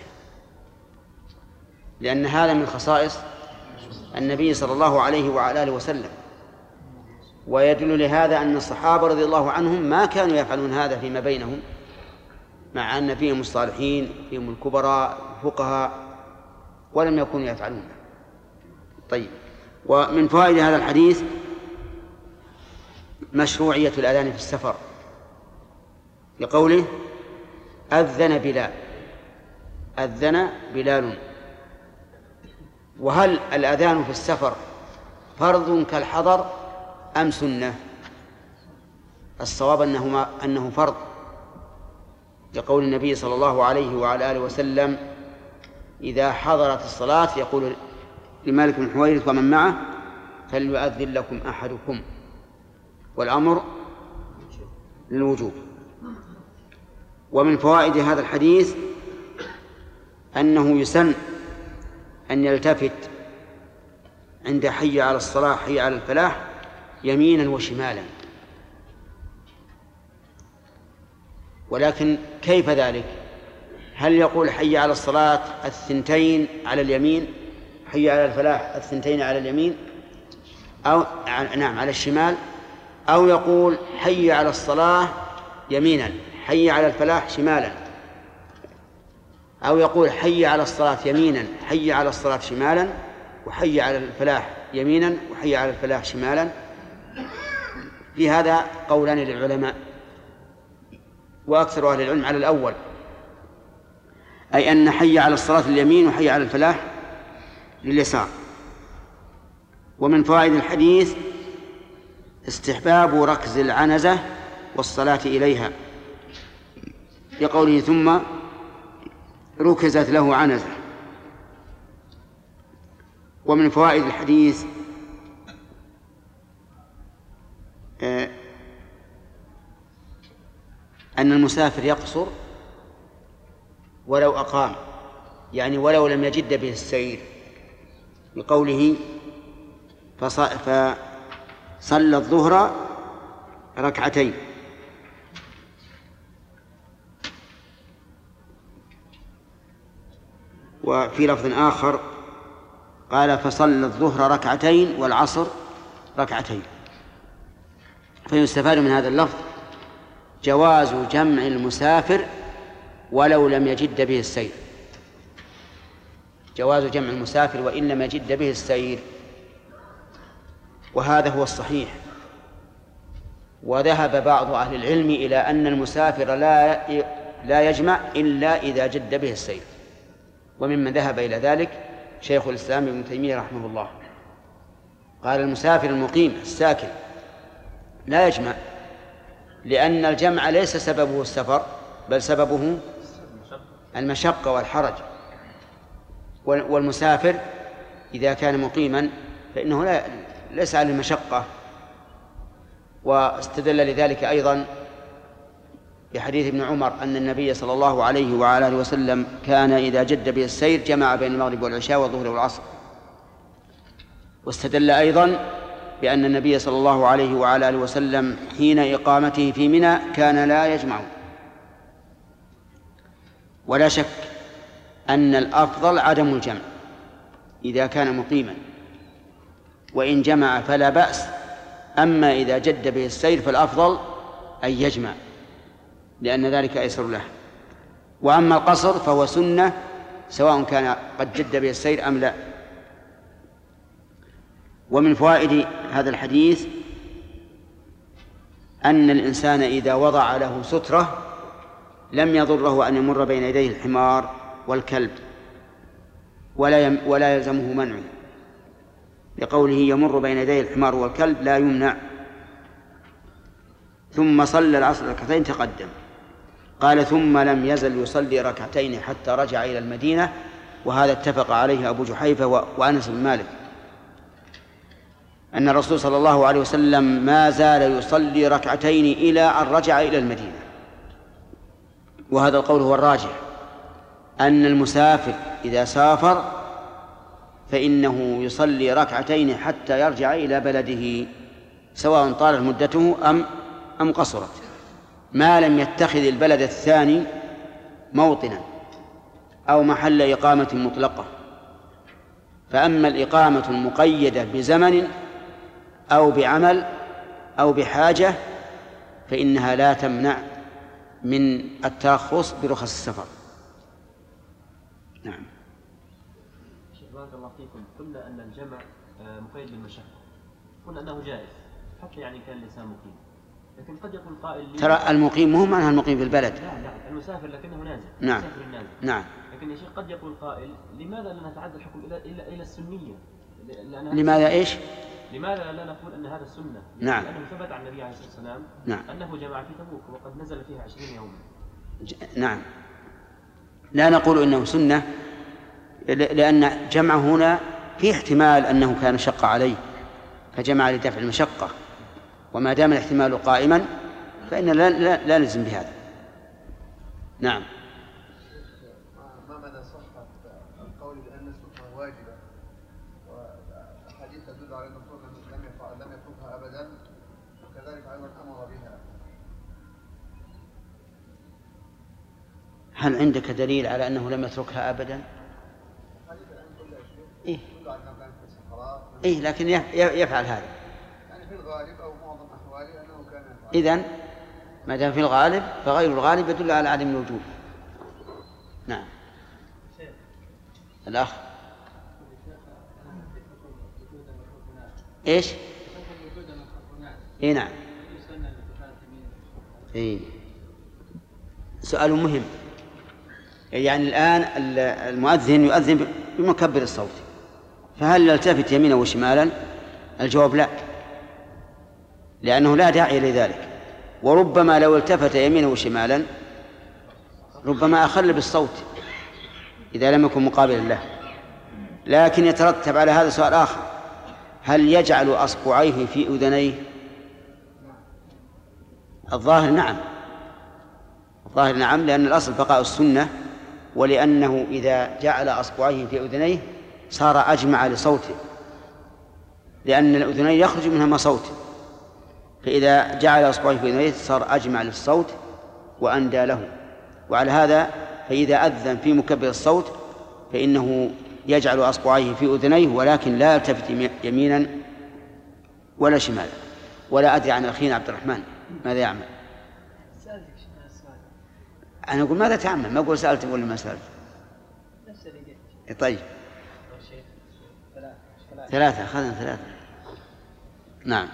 لأن هذا من خصائص النبي صلى الله عليه وعلى آله وسلم. ويدل لهذا أن الصحابة رضي الله عنهم ما كانوا يفعلون هذا فيما بينهم، مع أن فيهم الصالحين فيهم الكبراء الفقهاء ولم يكونوا يفعلون. طيب. ومن فوائد هذا الحديث مشروعية الأذان في السفر لقوله أذن بلال أذن بلال. وهل الأذان في السفر فرض كالحضر أم سنة؟ الصواب أنه, أنه فرض لقول النبي صلى الله عليه وعلى آله وسلم إذا حضرت الصلاة يقول لمالك بن حويرث ومن معه فليؤذن لكم أحدكم، والأمر للوجوب. ومن فوائد هذا الحديث أنه يسن أن يلتفت عند حي على الصلاة حي على الفلاح يمينا وشمالا. ولكن كيف ذلك؟ هل يقول حي على الصلاة الثنتين على اليمين، حي على الفلاح الثنتين على اليمين، أو نعم على الشمال، أو يقول حي على الصلاة يمينا حي على الفلاح شمالا، أو يقول حي على الصلاة يمينا حي على الصلاة شمالا، وحي على الفلاح يمينا وحي على الفلاح شمالا؟ في هذا قولان للعلماء، وأكثر أهل العلم على الأول، أي أن حي على الصلاة اليمين وحي على الفلاح لليسار. ومن فوائد الحديث استحباب ركز العنزة والصلاة إليها لقوله ثم ركزت له عنزة. ومن فوائد الحديث أن المسافر يقصر ولو أقام، يعني ولو لم يجد به السير، لقوله فصلى الظهر ركعتين. وفي لفظ آخر قال فصلى الظهر ركعتين والعصر ركعتين. فيستفاد من هذا اللفظ جواز جمع المسافر ولو لم يجد به السير، جواز جمع المسافر وإن لم يجد به السير، وهذا هو الصحيح. وذهب بعض أهل العلم إلى أن المسافر لا لا يجمع إلا إذا جد به السير، وممن ذهب إلى ذلك شيخ الإسلام ابن تيمية رحمه الله، قال المسافر المقيم الساكن لا يجمع، لأن الجمع ليس سببه السفر بل سببه المشقة والحرج. والمسافر إذا كان مقيما فإنه لا ليس على المشقة. واستدل لذلك أيضا بحديث ابن عمر أن النبي صلى الله عليه وعلى آله وسلم كان إذا جد به السير جمع بين المغرب والعشاء والظهر والعصر. واستدل أيضا بأن النبي صلى الله عليه وعلى آله وسلم حين إقامته في منى كان لا يجمع. ولا شك أن الأفضل عدم الجمع إذا كان مقيما، وإن جمع فلا بأس، أما إذا جد به السير فالأفضل أن يجمع لأن ذلك أيسر له. وأما القصر فهو سنة سواء كان قد جد به السير أم لا. ومن فوائد هذا الحديث أن الإنسان إذا وضع له سترة لم يضره أن يمر بين يديه الحمار والكلب ولا يم ولا يلزمه منعه، لقوله يمر بين يديه الحمار والكلب لا يمنع. ثم صلى العصر ركعتين تقدم. قال ثم لم يزل يصلي ركعتين حتى رجع إلى المدينة، وهذا اتفق عليه أبو جحيفة وأنس بن مالك، أن الرسول صلى الله عليه وسلم ما زال يصلي ركعتين إلى أن رجع إلى المدينة. وهذا القول هو الراجح، أن المسافر إذا سافر فإنه يصلي ركعتين حتى يرجع إلى بلده سواء طالت مدته أم أم قصرت، ما لم يتخذ البلد الثاني موطنا أو محل إقامة مطلقة. فأما الإقامة المقيدة بزمن أو بعمل أو بحاجة فإنها لا تمنع من الترخص برخص السفر. نعم. شيخ بارك الله فيكم، قلنا أن الجمع مقيد بالمشقة، قلنا أنه جائز حتى يعني كان الإنسان مقيم، لكن قد يقول قائل ترى المقيم مو معناها المقيم في البلد. لا لا المسافر لكنه نازل. نعم. مسافر النازل. نعم. لكن يا شيخ قد يقول قائل لماذا لا نتعدى الحكم إلى إلى إلى السنية؟ لماذا إيش؟ لماذا لا نقول أن هذا السنة؟ نعم. لأنه ثبت عن النبي عليه الصلاة والسلام نعم. أنه جمع في تبوك وقد نزل فيها عشرين يوما. ج... نعم. لا نقول إنه سنة لأن جمعه هنا في احتمال أنه كان شق عليه فجمع لدفع المشقة، وما دام الاحتمال قائما فإن لا, لا, لا نلزم بهذا. نعم. ما مدى صحة القول بأن السنة واجبة وحديث تدل على أن الرسول لم يفعل لم يتركها أبدا وكذلك أيضا أمر بها؟ هل عندك دليل على أنه لم يتركها أبدا؟ إيه؟ إيه لكن يفعل هذا. يعني في الغالب أو معظم أحواله أنه كان يفعل. إذن ما دام في الغالب فغير الغالب يدل على عدم الوجوب. نعم. الأخ. إيش؟ إيه نعم. إيه. سؤال مهم. يعني الآن المؤذن يؤذن بمكبر الصوت، فهل يلتفت يمينا وشمالا؟ الجواب لا، لأنه لا داعي لذلك، وربما لو التفت يمينا وشمالا ربما أخل بالصوت إذا لم يكن مقابلا له. لكن يترتب على هذا سؤال آخر: هل يجعل أصبعيه في أذنيه؟ الظاهر نعم، الظاهر نعم، لأن الأصل بقاء السنة، ولأنه إذا جعل أصبعيه في أذنيه صار أجمع لصوته، لأن الأذنين يخرج منهما صوت، فإذا جعل أصبعيه في أذنيه صار أجمع للصوت وأندى له. وعلى هذا فإذا أذن في مكبر الصوت فإنه يجعل أصبعيه في أذنيه ولكن لا يلتفت يمينا ولا شمالا. ولا أدري عن أخينا عبد الرحمن ماذا يعمل. أنا أقول ماذا تعمل، ما أقول سألت ولا ما سألت. طيب ثلاثة أخذنا ثلاثة. نعم.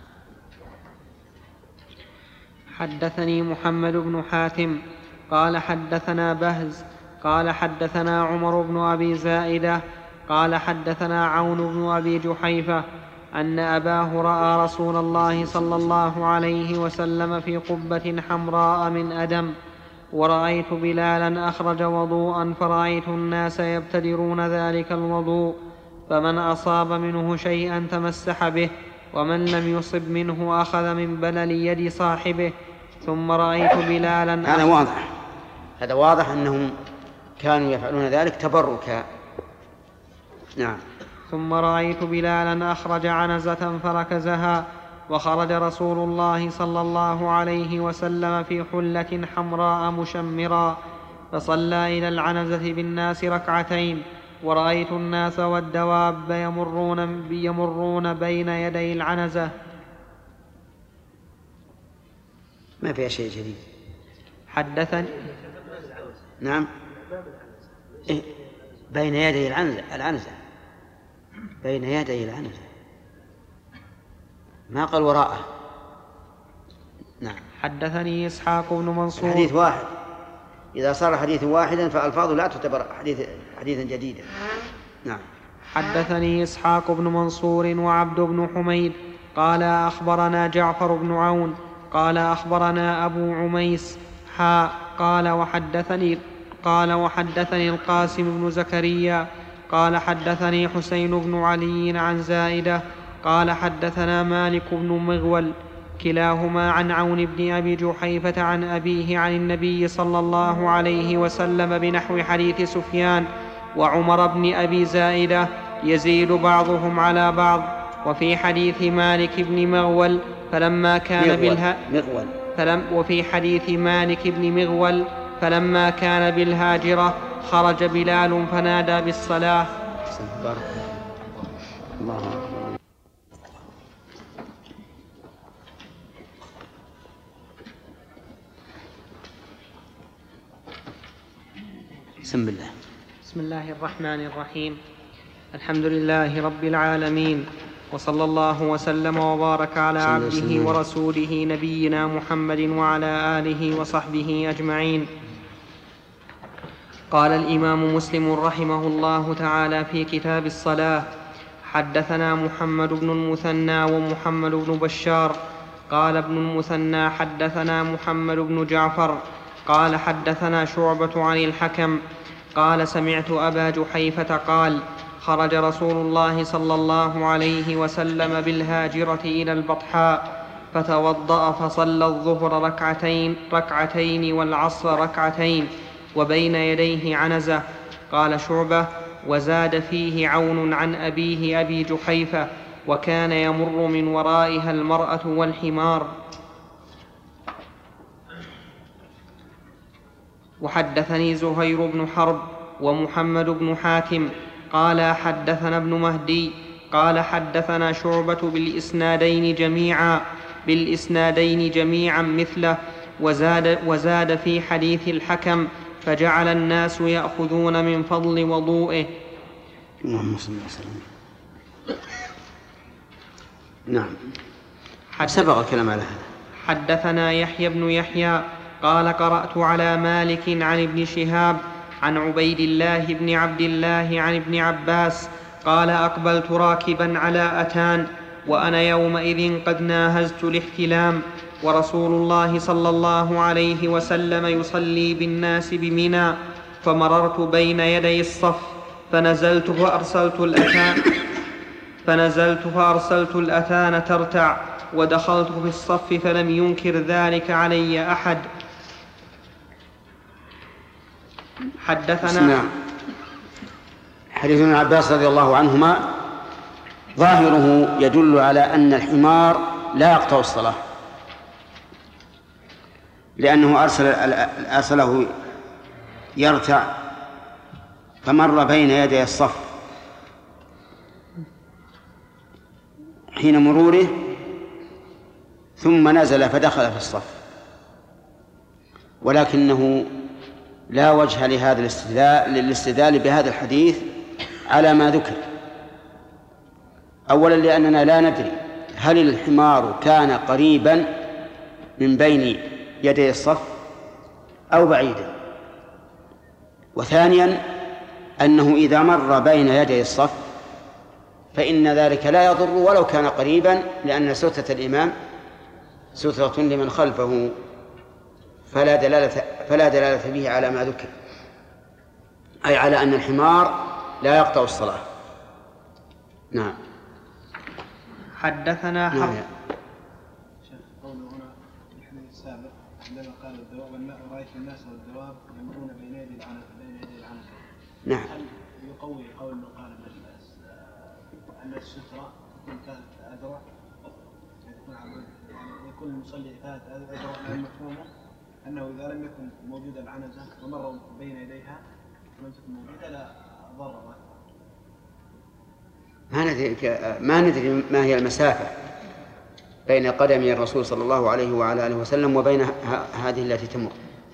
حدثني محمد بن حاتم قال حدثنا بهز قال حدثنا عمر بن أبي زائدة قال حدثنا عون بن أبي جحيفة أن أباه رأى رسول الله صلى الله عليه وسلم في قبة حمراء من أدم، ورأيت بلالا أخرج وضوءا فرأيت الناس يبتدرون ذلك الوضوء، فمن أصاب منه شيئا تمسح به، ومن لم يصب منه أخذ من بلل يد صاحبه. ثم رأيت بلالا هذا واضح، هذا واضح أنهم كانوا يفعلون ذلك تبركا. نعم. ثم رأيت بلالا أخرج عنزة فركزها، وخرج رسول الله صلى الله عليه وسلم في حلة حمراء مشمرا، فصلى إلى العنزة بالناس ركعتين، ورأيت الناس والدواب يمرون, يمرون بين يدي العنزة. ما فيها شيء جديد. حدثني. نعم. إيه؟ بين يدي العنزة. العنزة بين يدي العنزة، ما قال وراءه. نعم. حدثني إسحاق بن منصور. حديث واحد، إذا صار حديث واحدا فألفاظه لا تعتبر حديث حديثا جديدا. نعم. حدثني إسحاق بن منصور وعبد بن حميد قال أخبرنا جعفر بن عون قال أخبرنا أبو عميس حاء قال وحدثني قال وحدثني القاسم بن زكريا قال حدثني حسين بن علي عن زائدة قال حدثنا مالك بن مغول كلاهما عن عون بن أبي جحيفة عن أبيه عن النبي صلى الله عليه وسلم بنحو حديث سفيان وعمر بن أبي زائدة يزيد بعضهم على بعض. وفي حديث مالك بن مغول فلما كان بالها فلم وفي حديث مالك بن مغول فلما كان بالهاجرة خرج بلال فنادى بالصلاة. الله أكبر. بسم الله. بسم الله الرحمن الرحيم. الحمد لله رب العالمين، وصلى الله وسلم وبارك على عبده ورسوله نبينا محمد وعلى آله وصحبه أجمعين. قال الإمام مسلم رحمه الله تعالى في كتاب الصلاة: حدثنا محمد بن المثنى ومحمد بن بشار. قال ابن المثنى: حدثنا محمد بن جعفر قال حدثنا شعبة عن الحكم قال: سمعت أبا جحيفة قال: خرج رسول الله صلى الله عليه وسلم بالهاجرة إلى البطحاء فتوضأ فصلى الظهر ركعتين, ركعتين والعصر ركعتين وبين يديه عنزة. قال شعبة: وزاد فيه عون عن أبيه أبي جحيفة: وكان يمر من ورائها المرأة والحمار. وحدثني زهير بن حرب ومحمد بن حاتم قال حدثنا ابن مهدي قال حدثنا شعبة بالإسنادين جميعا بالإسنادين جميعا مثله، وزاد, وزاد في حديث الحكم: فجعل الناس يأخذون من فضل وضوئه. اللهم صل وسلم. نعم، سبق الكلام على هذا. حدثنا يحيى بن يحيى قال: قرأت على مالك عن ابن شهاب عن عبيد الله بن عبد الله عن ابن عباس قال: أقبلت راكبا على أتان وأنا يومئذ قد ناهزت الاحتلام، ورسول الله صلى الله عليه وسلم يصلي بالناس بمنى، فمررت بين يدي الصف فنزلت فأرسلت الأتان فنزلت فأرسلت الأتان ترتع، ودخلت في الصف فلم ينكر ذلك علي أحد. حدثنا نعم. حديث ابن عباس رضي الله عنهما ظاهره يدل على أن الحمار لا يقطع الصلاة، لأنه أرسل أرسله يرتع فمر بين يدي الصف، حين مروره ثم نزل فدخل في الصف، ولكنه لا وجه لهذا الاستدلال للاستدلال بهذا الحديث على ما ذكر. أولا لأننا لا ندري هل الحمار كان قريبا من بين يدي الصف أو بعيدا، وثانيا أنه إذا مر بين يدي الصف فإن ذلك لا يضر ولو كان قريبا، لأن سترة الإمام سترة لمن خلفه، فلا دلالة, فلا دلالة به على ما ذكر، أي على أن الحمار لا يقطع الصلاة. نعم. حدثنا حرب. نعم. شيخ قوله هنا في الحديث السابق عندما قال الدواب الماء رأيت الناس والدواب يمرون بين يدي العنزة بين يدي العنزة. نعم. هل يقوي قول من قال أن السترة تكون كانت أدرى يعني يكون المصلي كانت أدرى من مفهومه أنه إذا لم يكن موجود العنزة ومر بين يديها ولم تكن موجودة لا ضر. ما ندري ما ندري ما هي المسافة بين قدم الرسول صلى الله عليه وعلى آله وسلم وبين هذه التي تمر.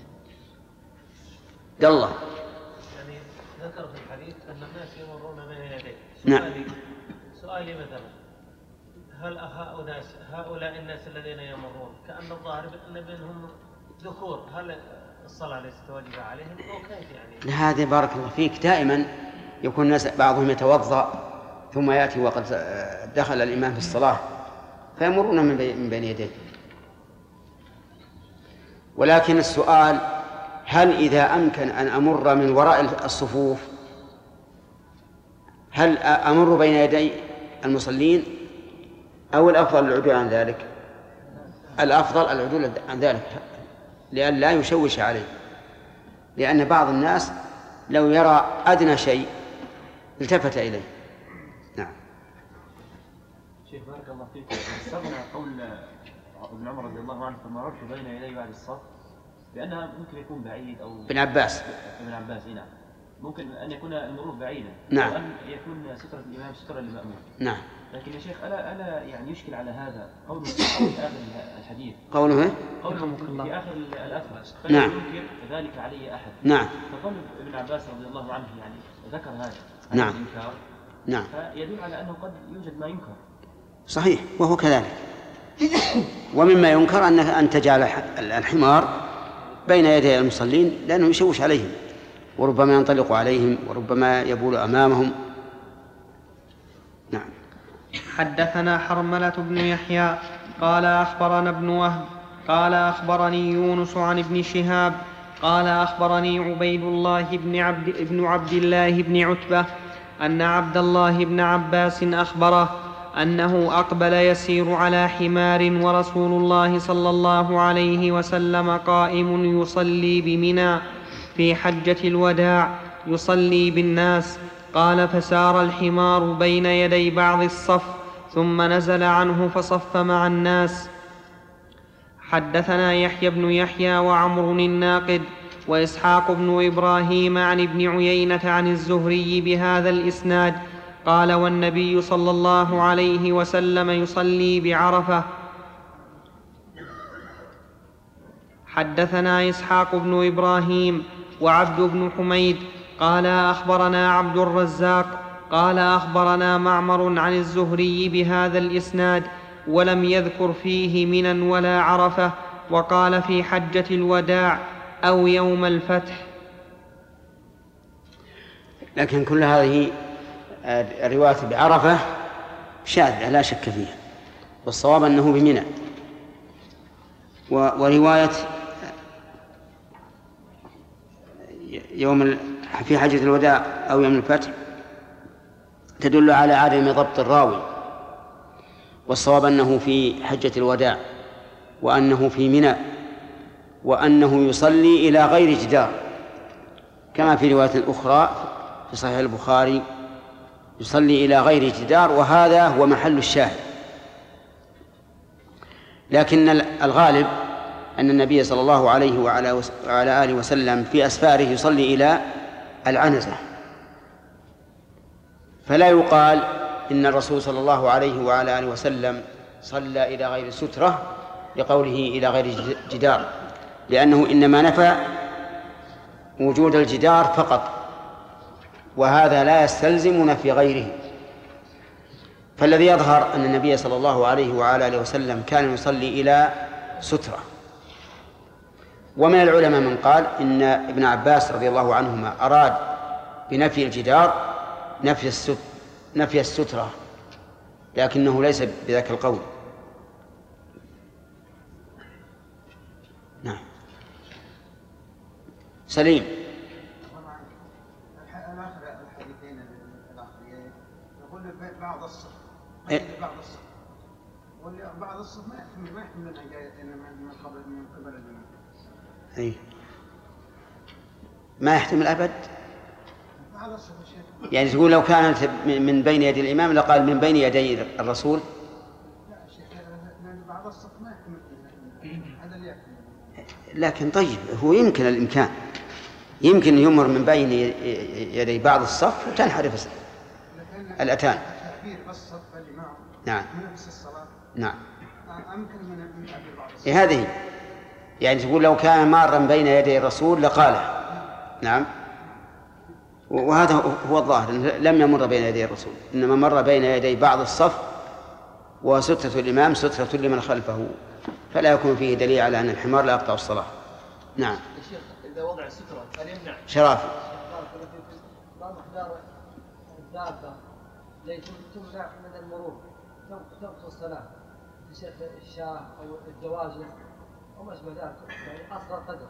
دله. يعني ذكر في الحديث أن الناس يمرون بين يديه. نعم. سؤالي مثلا، هل هؤلاء هؤلاء الناس الذين يمرون كأن الظاهر أن بينهم ذكور، هل الصلاة ليست واجبة عليهم أو كيف يعني؟ هذا بارك الله فيك دائما يكون الناس بعضهم يتوضأ ثم يأتي وقد دخل الإمام في الصلاة فيمرون من بين يديه. ولكن السؤال: هل إذا أمكن أن أمر من وراء الصفوف هل أمر بين يدي المصلين أو الأفضل العدول عن ذلك؟ الأفضل العدول عن ذلك لأن لا يشوش عليه، لأن بعض الناس لو يرى أدنى شيء التفت إليه. نعم. شيخ بارك الله فيك، استغنى قول ابن عمر رضي الله عنه فمررت بين يدي بعد الصف بأنها ممكن يكون بعيد أو ابن عباس ابن عباس نعم، ممكن أن يكون المرور بعيدا. نعم. وأن يكون سترة الإمام سترة للمأمون. نعم. لكن يا شيخ ألا ألا يعني يشكل على هذا قوله في آخر الحديث قوله قوله في آخر الأثر نعم. ينكر ذلك علي أحد. نعم. فقول ابن عباس رضي الله عنه يعني ذكر هذا نعم. الإنكار. نعم. فيدل على أنه قد يوجد ما ينكر صحيح، وهو كذلك. ومما ينكر أن أن تجعل الحمار بين يدي المصلين لأنه يشوش عليهم، وربما ينطلق عليهم، وربما يبول أمامهم. نعم. حدثنا حرملة بن يحيى قال أخبرنا ابن وهب قال أخبرني يونس عن ابن شهاب قال أخبرني عبيد الله بن عبد, ابن عبد الله بن عتبة أن عبد الله بن عباس أخبره أنه أقبل يسير على حمار ورسول الله صلى الله عليه وسلم قائم يصلي بمنى في حجة الوداع يصلي بالناس. قال فسار الحمار بين يدي بعض الصف ثم نزل عنه فصف مع الناس. حدثنا يحيى بن يحيى وعمر الناقد وإسحاق بن إبراهيم عن ابن عيينة عن الزهري بهذا الإسناد قال والنبي صلى الله عليه وسلم يصلي بعرفة. حدثنا إسحاق بن إبراهيم وعبد بن حميد قال أخبرنا عبد الرزاق قال أخبرنا معمر عن الزهري بهذا الإسناد ولم يذكر فيه منا ولا عرفة، وقال في حجة الوداع أو يوم الفتح. لكن كل هذه الرواية بعرفة شاذة لا شك فيها، والصواب أنه بمنى. ورواية يوم في حجة الوداع أو يوم الفتح تدل على عدم ضبط الراوي، والصواب أنه في حجة الوداع وأنه في منى وأنه يصلي إلى غير جدار، كما في رواية أخرى في صحيح البخاري يصلي إلى غير جدار، وهذا هو محل الشاهد. لكن الغالب أن النبي صلى الله عليه وعلى آله وسلم في أسفاره يصلي إلى العنزة، فلا يقال إن الرسول صلى الله عليه وعلى آله وسلم صلى إلى غير سترة لقوله إلى غير جدار، لأنه إنما نفى وجود الجدار فقط، وهذا لا يستلزم نفي غيره. فالذي يظهر أن النبي صلى الله عليه وعلى آله وسلم كان يصلي إلى سترة. ومن العلماء من قال إن ابن عباس رضي الله عنهما أراد بنفي الجدار نفي السترة, نفي السترة لكنه ليس بذاك القول. نعم. سليم. الحديثين الأخيرين يقول بعض الصف بعض الصف بعض الصف ما يحتمل ما يحتمل أن جاء من قبل من قبل الإمام. أي ما يحتمل أبد. يعني تقول لو كانت من بين يدي الإمام لقال من بين يدي الرسول. لا شيخ لأن بعض الصف ما يحتمل هذا اللي يحتمل. لكن طيب هو يمكن الإمكان يمكن يمر من بين يدي بعض الصف وتنحرف الأتان. تعبير الصف الإمام. نعم. من نفس الصلاة. نعم. أمكن من تعبير بعض الصف. إيه هذه يعني تقول لو كان مارا بين يدي الرسول لقاله. نعم. وهذا هو الظاهر لم يمر بين يدي الرسول، إنما مر بين يدي بعض الصف، وسترة الإمام سترة لمن خلفه، فلا يكون فيه دليل على أن الحمار لا يقطع الصلاة. نعم. الشيخ إذا وضع السترة هل يمنع؟ شرافي. ما مقدار الدابة التي تمنع من المرور تنقص الصلاة، الشيخ الشاه أو الدواجن أو ما أشبه ذلك، يعني أصغر قدر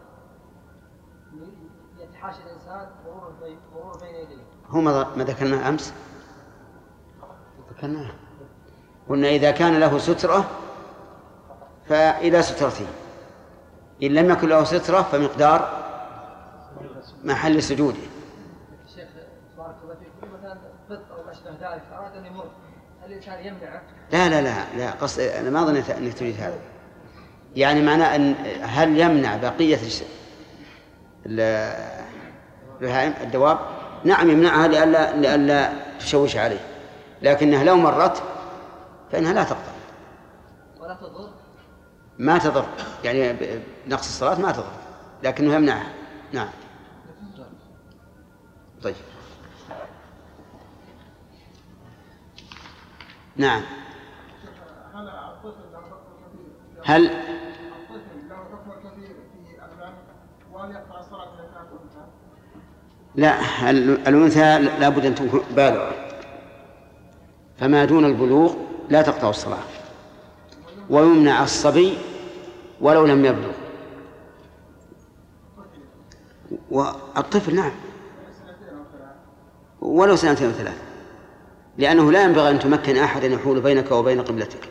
يتحاشى الإنسان مرور بين مرور بين يديه. هو ما ذكرناه أمس؟ ذكرناه. قلنا إذا كان له سترة فإلى سترته، إن لم يكن له سترة فمقدار محل سجوده. الشيخ بارك الله فيك مثلا فط أو ما أشبه ذلك أراد أن يمر، هل الإنسان يمنعه؟ لا لا لا لا قصد أنا ما ظنيت أنك تريد هذا. يعني معناه أن هل يمنع بقية الدواب؟ نعم يمنعها لئلا لئلا تشوش عليه، لكنها لو مرت فإنها لا تقطع ولا تضر. ما تضر، يعني نقص الصلاة ما تضر، لكنه يمنعها. نعم. طيب. شيخ هل لا، الأنثى لابد أن تكون بالغة، فما دون البلوغ لا تقطع الصلاة، ويمنع الصبي ولو لم يبلغ. والطفل نعم ولو سنتين أو ثلاث، لأنه لا ينبغي أن تمكن أحدا يحول بينك وبين قبلتك.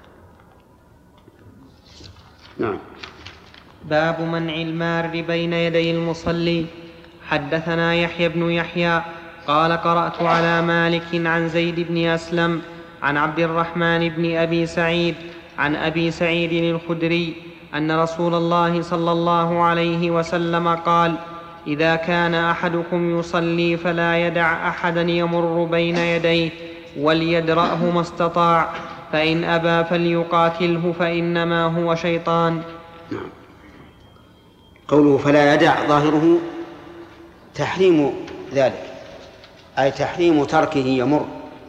نعم. باب منع المار بين يدي المصلي. حدثنا يحيى بن يحيى قال قرأت على مالك عن زيد بن أسلم عن عبد الرحمن بن أبي سعيد عن أبي سعيد الخدري أن رسول الله صلى الله عليه وسلم قال: إذا كان أحدكم يصلي فلا يدع أحدا يمر بين يديه وليدرأه ما استطاع، فإن أبى فليقاتله فإنما هو شيطان. نعم. قوله فلا يدع ظاهره تحريم ذلك، أي تحريم تركه يمر،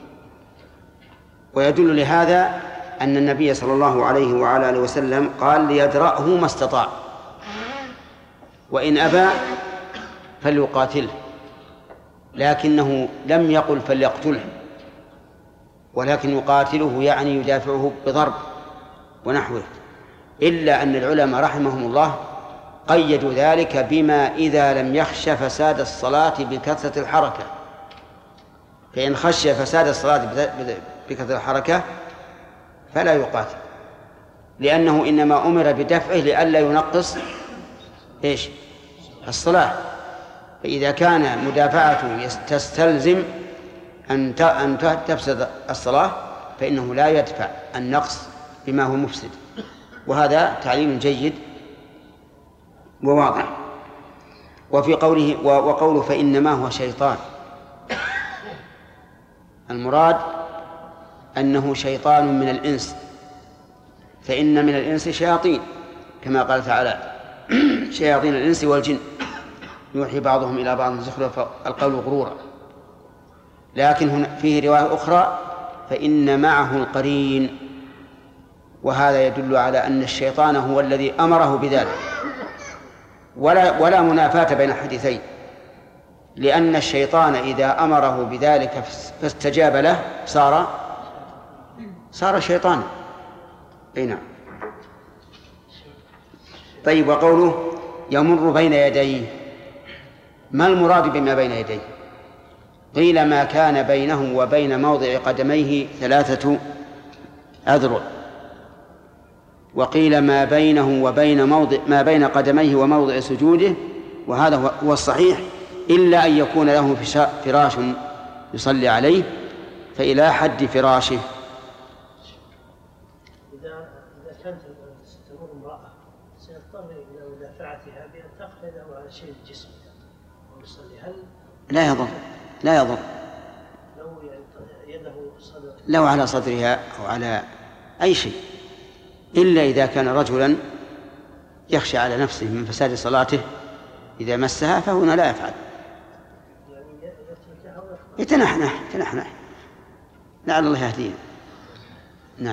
ويدل لهذا أن النبي صلى الله عليه وعلى آله وسلم قال: ليدرأه ما استطاع، وإن أبى فليقاتله، لكنه لم يقل فليقتله، ولكن يقاتله يعني يدافعه بضرب ونحوه، إلا أن العلماء رحمهم الله قيدوا ذلك بما إذا لم يخش فساد الصلاة بكثرة الحركة، فإن خشي فساد الصلاة بكثرة الحركة فلا يقاتل، لأنه إنما أمر بدفعه لئلا ينقص إيش؟ الصلاة. فإذا كان مدافعته تستلزم أن تفسد الصلاة فإنه لا يدفع النقص بما هو مفسد، وهذا تعليم جيد وواضح. وفي قوله وقوله فإنما هو شيطان، المراد أنه شيطان من الإنس، فإن من الإنس شياطين كما قال تعالى: شياطين الإنس والجن يوحي بعضهم إلى بعض زخرف القول غرورا. لكن هنا فيه رواية أخرى: فإن معه القرين، وهذا يدل على أن الشيطان هو الذي أمره بذلك، ولا ولا منافاة بين الحديثين، لأن الشيطان إذا أمره بذلك فاستجاب له صار صار شيطانا. أي نعم. طيب، وقوله يمر بين يديه، ما المراد بما بين يديه؟ قيل ما كان بينه وبين موضع قدميه ثلاثة أذرع، وقيل ما بينه وبين موضع ما بين قدميه وموضع سجوده، وهذا هو الصحيح، إلا أن يكون له فراش يصلي عليه، فإلى حد فراشه. إذا إذا كانت تمر امرأة سيضطر إلى مدافعتها بأن تقبل على شيء الجسم ويصلي، هل لا يضر لا يضر لو يده صدر لو على صدرها أو على أي شيء، إلا إذا كان رجلا يخشى على نفسه من فساد صلاته إذا مسها، فهنا لا يفعل، يتنحنح يتنحنح لعل الله يهديه. نعم.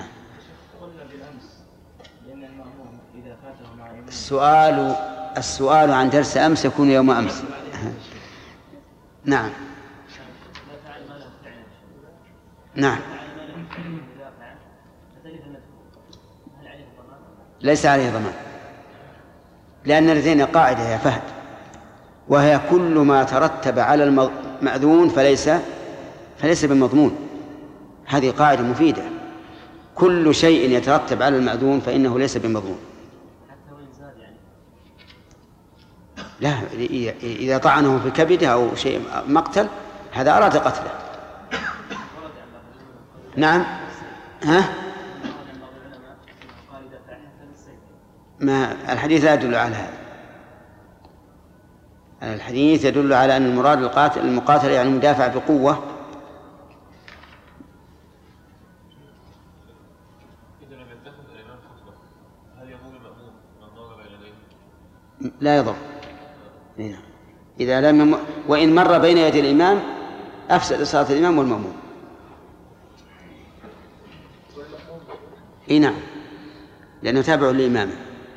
السؤال السؤال عن درس أمس يكون يوم أمس. نعم نعم. ليس عليه ضمان، لأن لدينا قاعدة يا فهد، وهي كل ما ترتب على المأذون فليس فليس بالمضمون. هذه قاعدة مفيدة، كل شيء يترتب على المأذون فإنه ليس بالمضمون. لا، إذا طعنه في كبده أو شيء مقتل هذا أراد قتله. نعم. ها؟ ما الحديث لا يدل على هذا، الحديث يدل على أن المراد القاتل المقاتل يعني مدافع بقوة. لا يضر إذا لم يم... وإن مر بين يدي الإمام أفسد صلاة الإمام والمأموم. اي نعم، لأنه تابع لإمامه.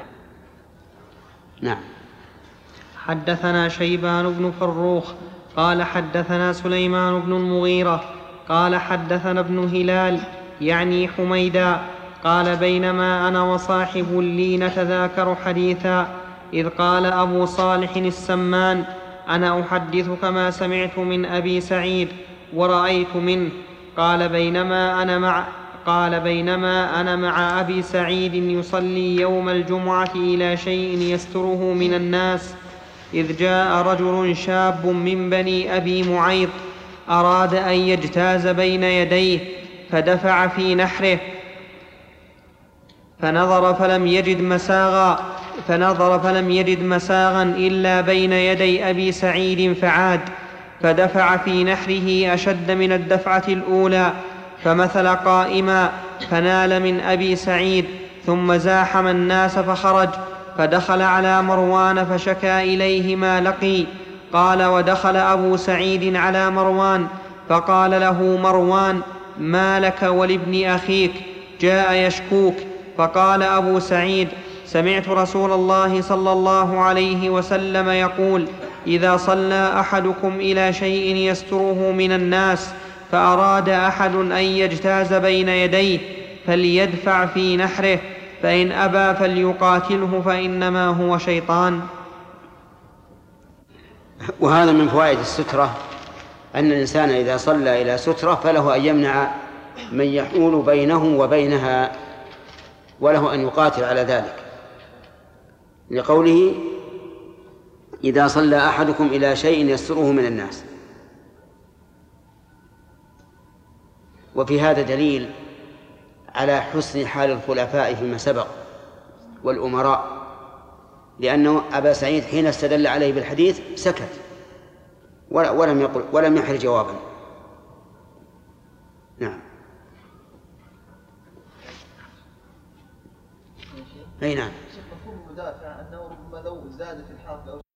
نعم. حدثنا شيبان بن فروخ قال حدثنا سليمان بن المغيرة قال حدثنا ابن هلال يعني حميدا قال بينما أنا وصاحب لي نتذاكر حديثا إذ قال أبو صالح السمان أنا أحدثك ما سمعت من أبي سعيد ورأيت منه. قال بينما أنا مع قال بينما أنا مع أبي سعيد يصلي يوم الجمعة إلى شيء يستره من الناس إذ جاء رجل شاب من بني أبي معيط أراد أن يجتاز بين يديه فدفع في نحره فنظر فلم يجد مساغا فنظر فلم يجد مساغا إلا بين يدي أبي سعيد فعاد فدفع في نحره أشد من الدفعة الأولى فمثل قائما فنال من أبي سعيد ثم زاحم الناس فخرج فدخل على مروان فشكى إليه ما لقي. قال ودخل أبو سعيد على مروان فقال له مروان ما لك ولابن أخيك جاء يشكوك؟ فقال أبو سعيد سمعت رسول الله صلى الله عليه وسلم يقول إذا صلى أحدكم إلى شيء يستره من الناس فأراد أحد أن يجتاز بين يديه فليدفع في نحره فإن أبى فليقاتله فإنما هو شيطان. وهذا من فوائد السترة أن الإنسان إذا صلى إلى سترة فله أن يمنع من يحول بينه وبينها وله أن يقاتل على ذلك، لقوله إذا صلى أحدكم إلى شيء يستره من الناس. وفي هذا دليل على حسن حال الخلفاء فيما سبق والأمراء، لأنه أبا سعيد حين استدل عليه بالحديث سكت ولم يقل ولم يحر جوابا. نعم. أي نعم. مفهوم المدافع أنه ربما لو زاد في الحرب أو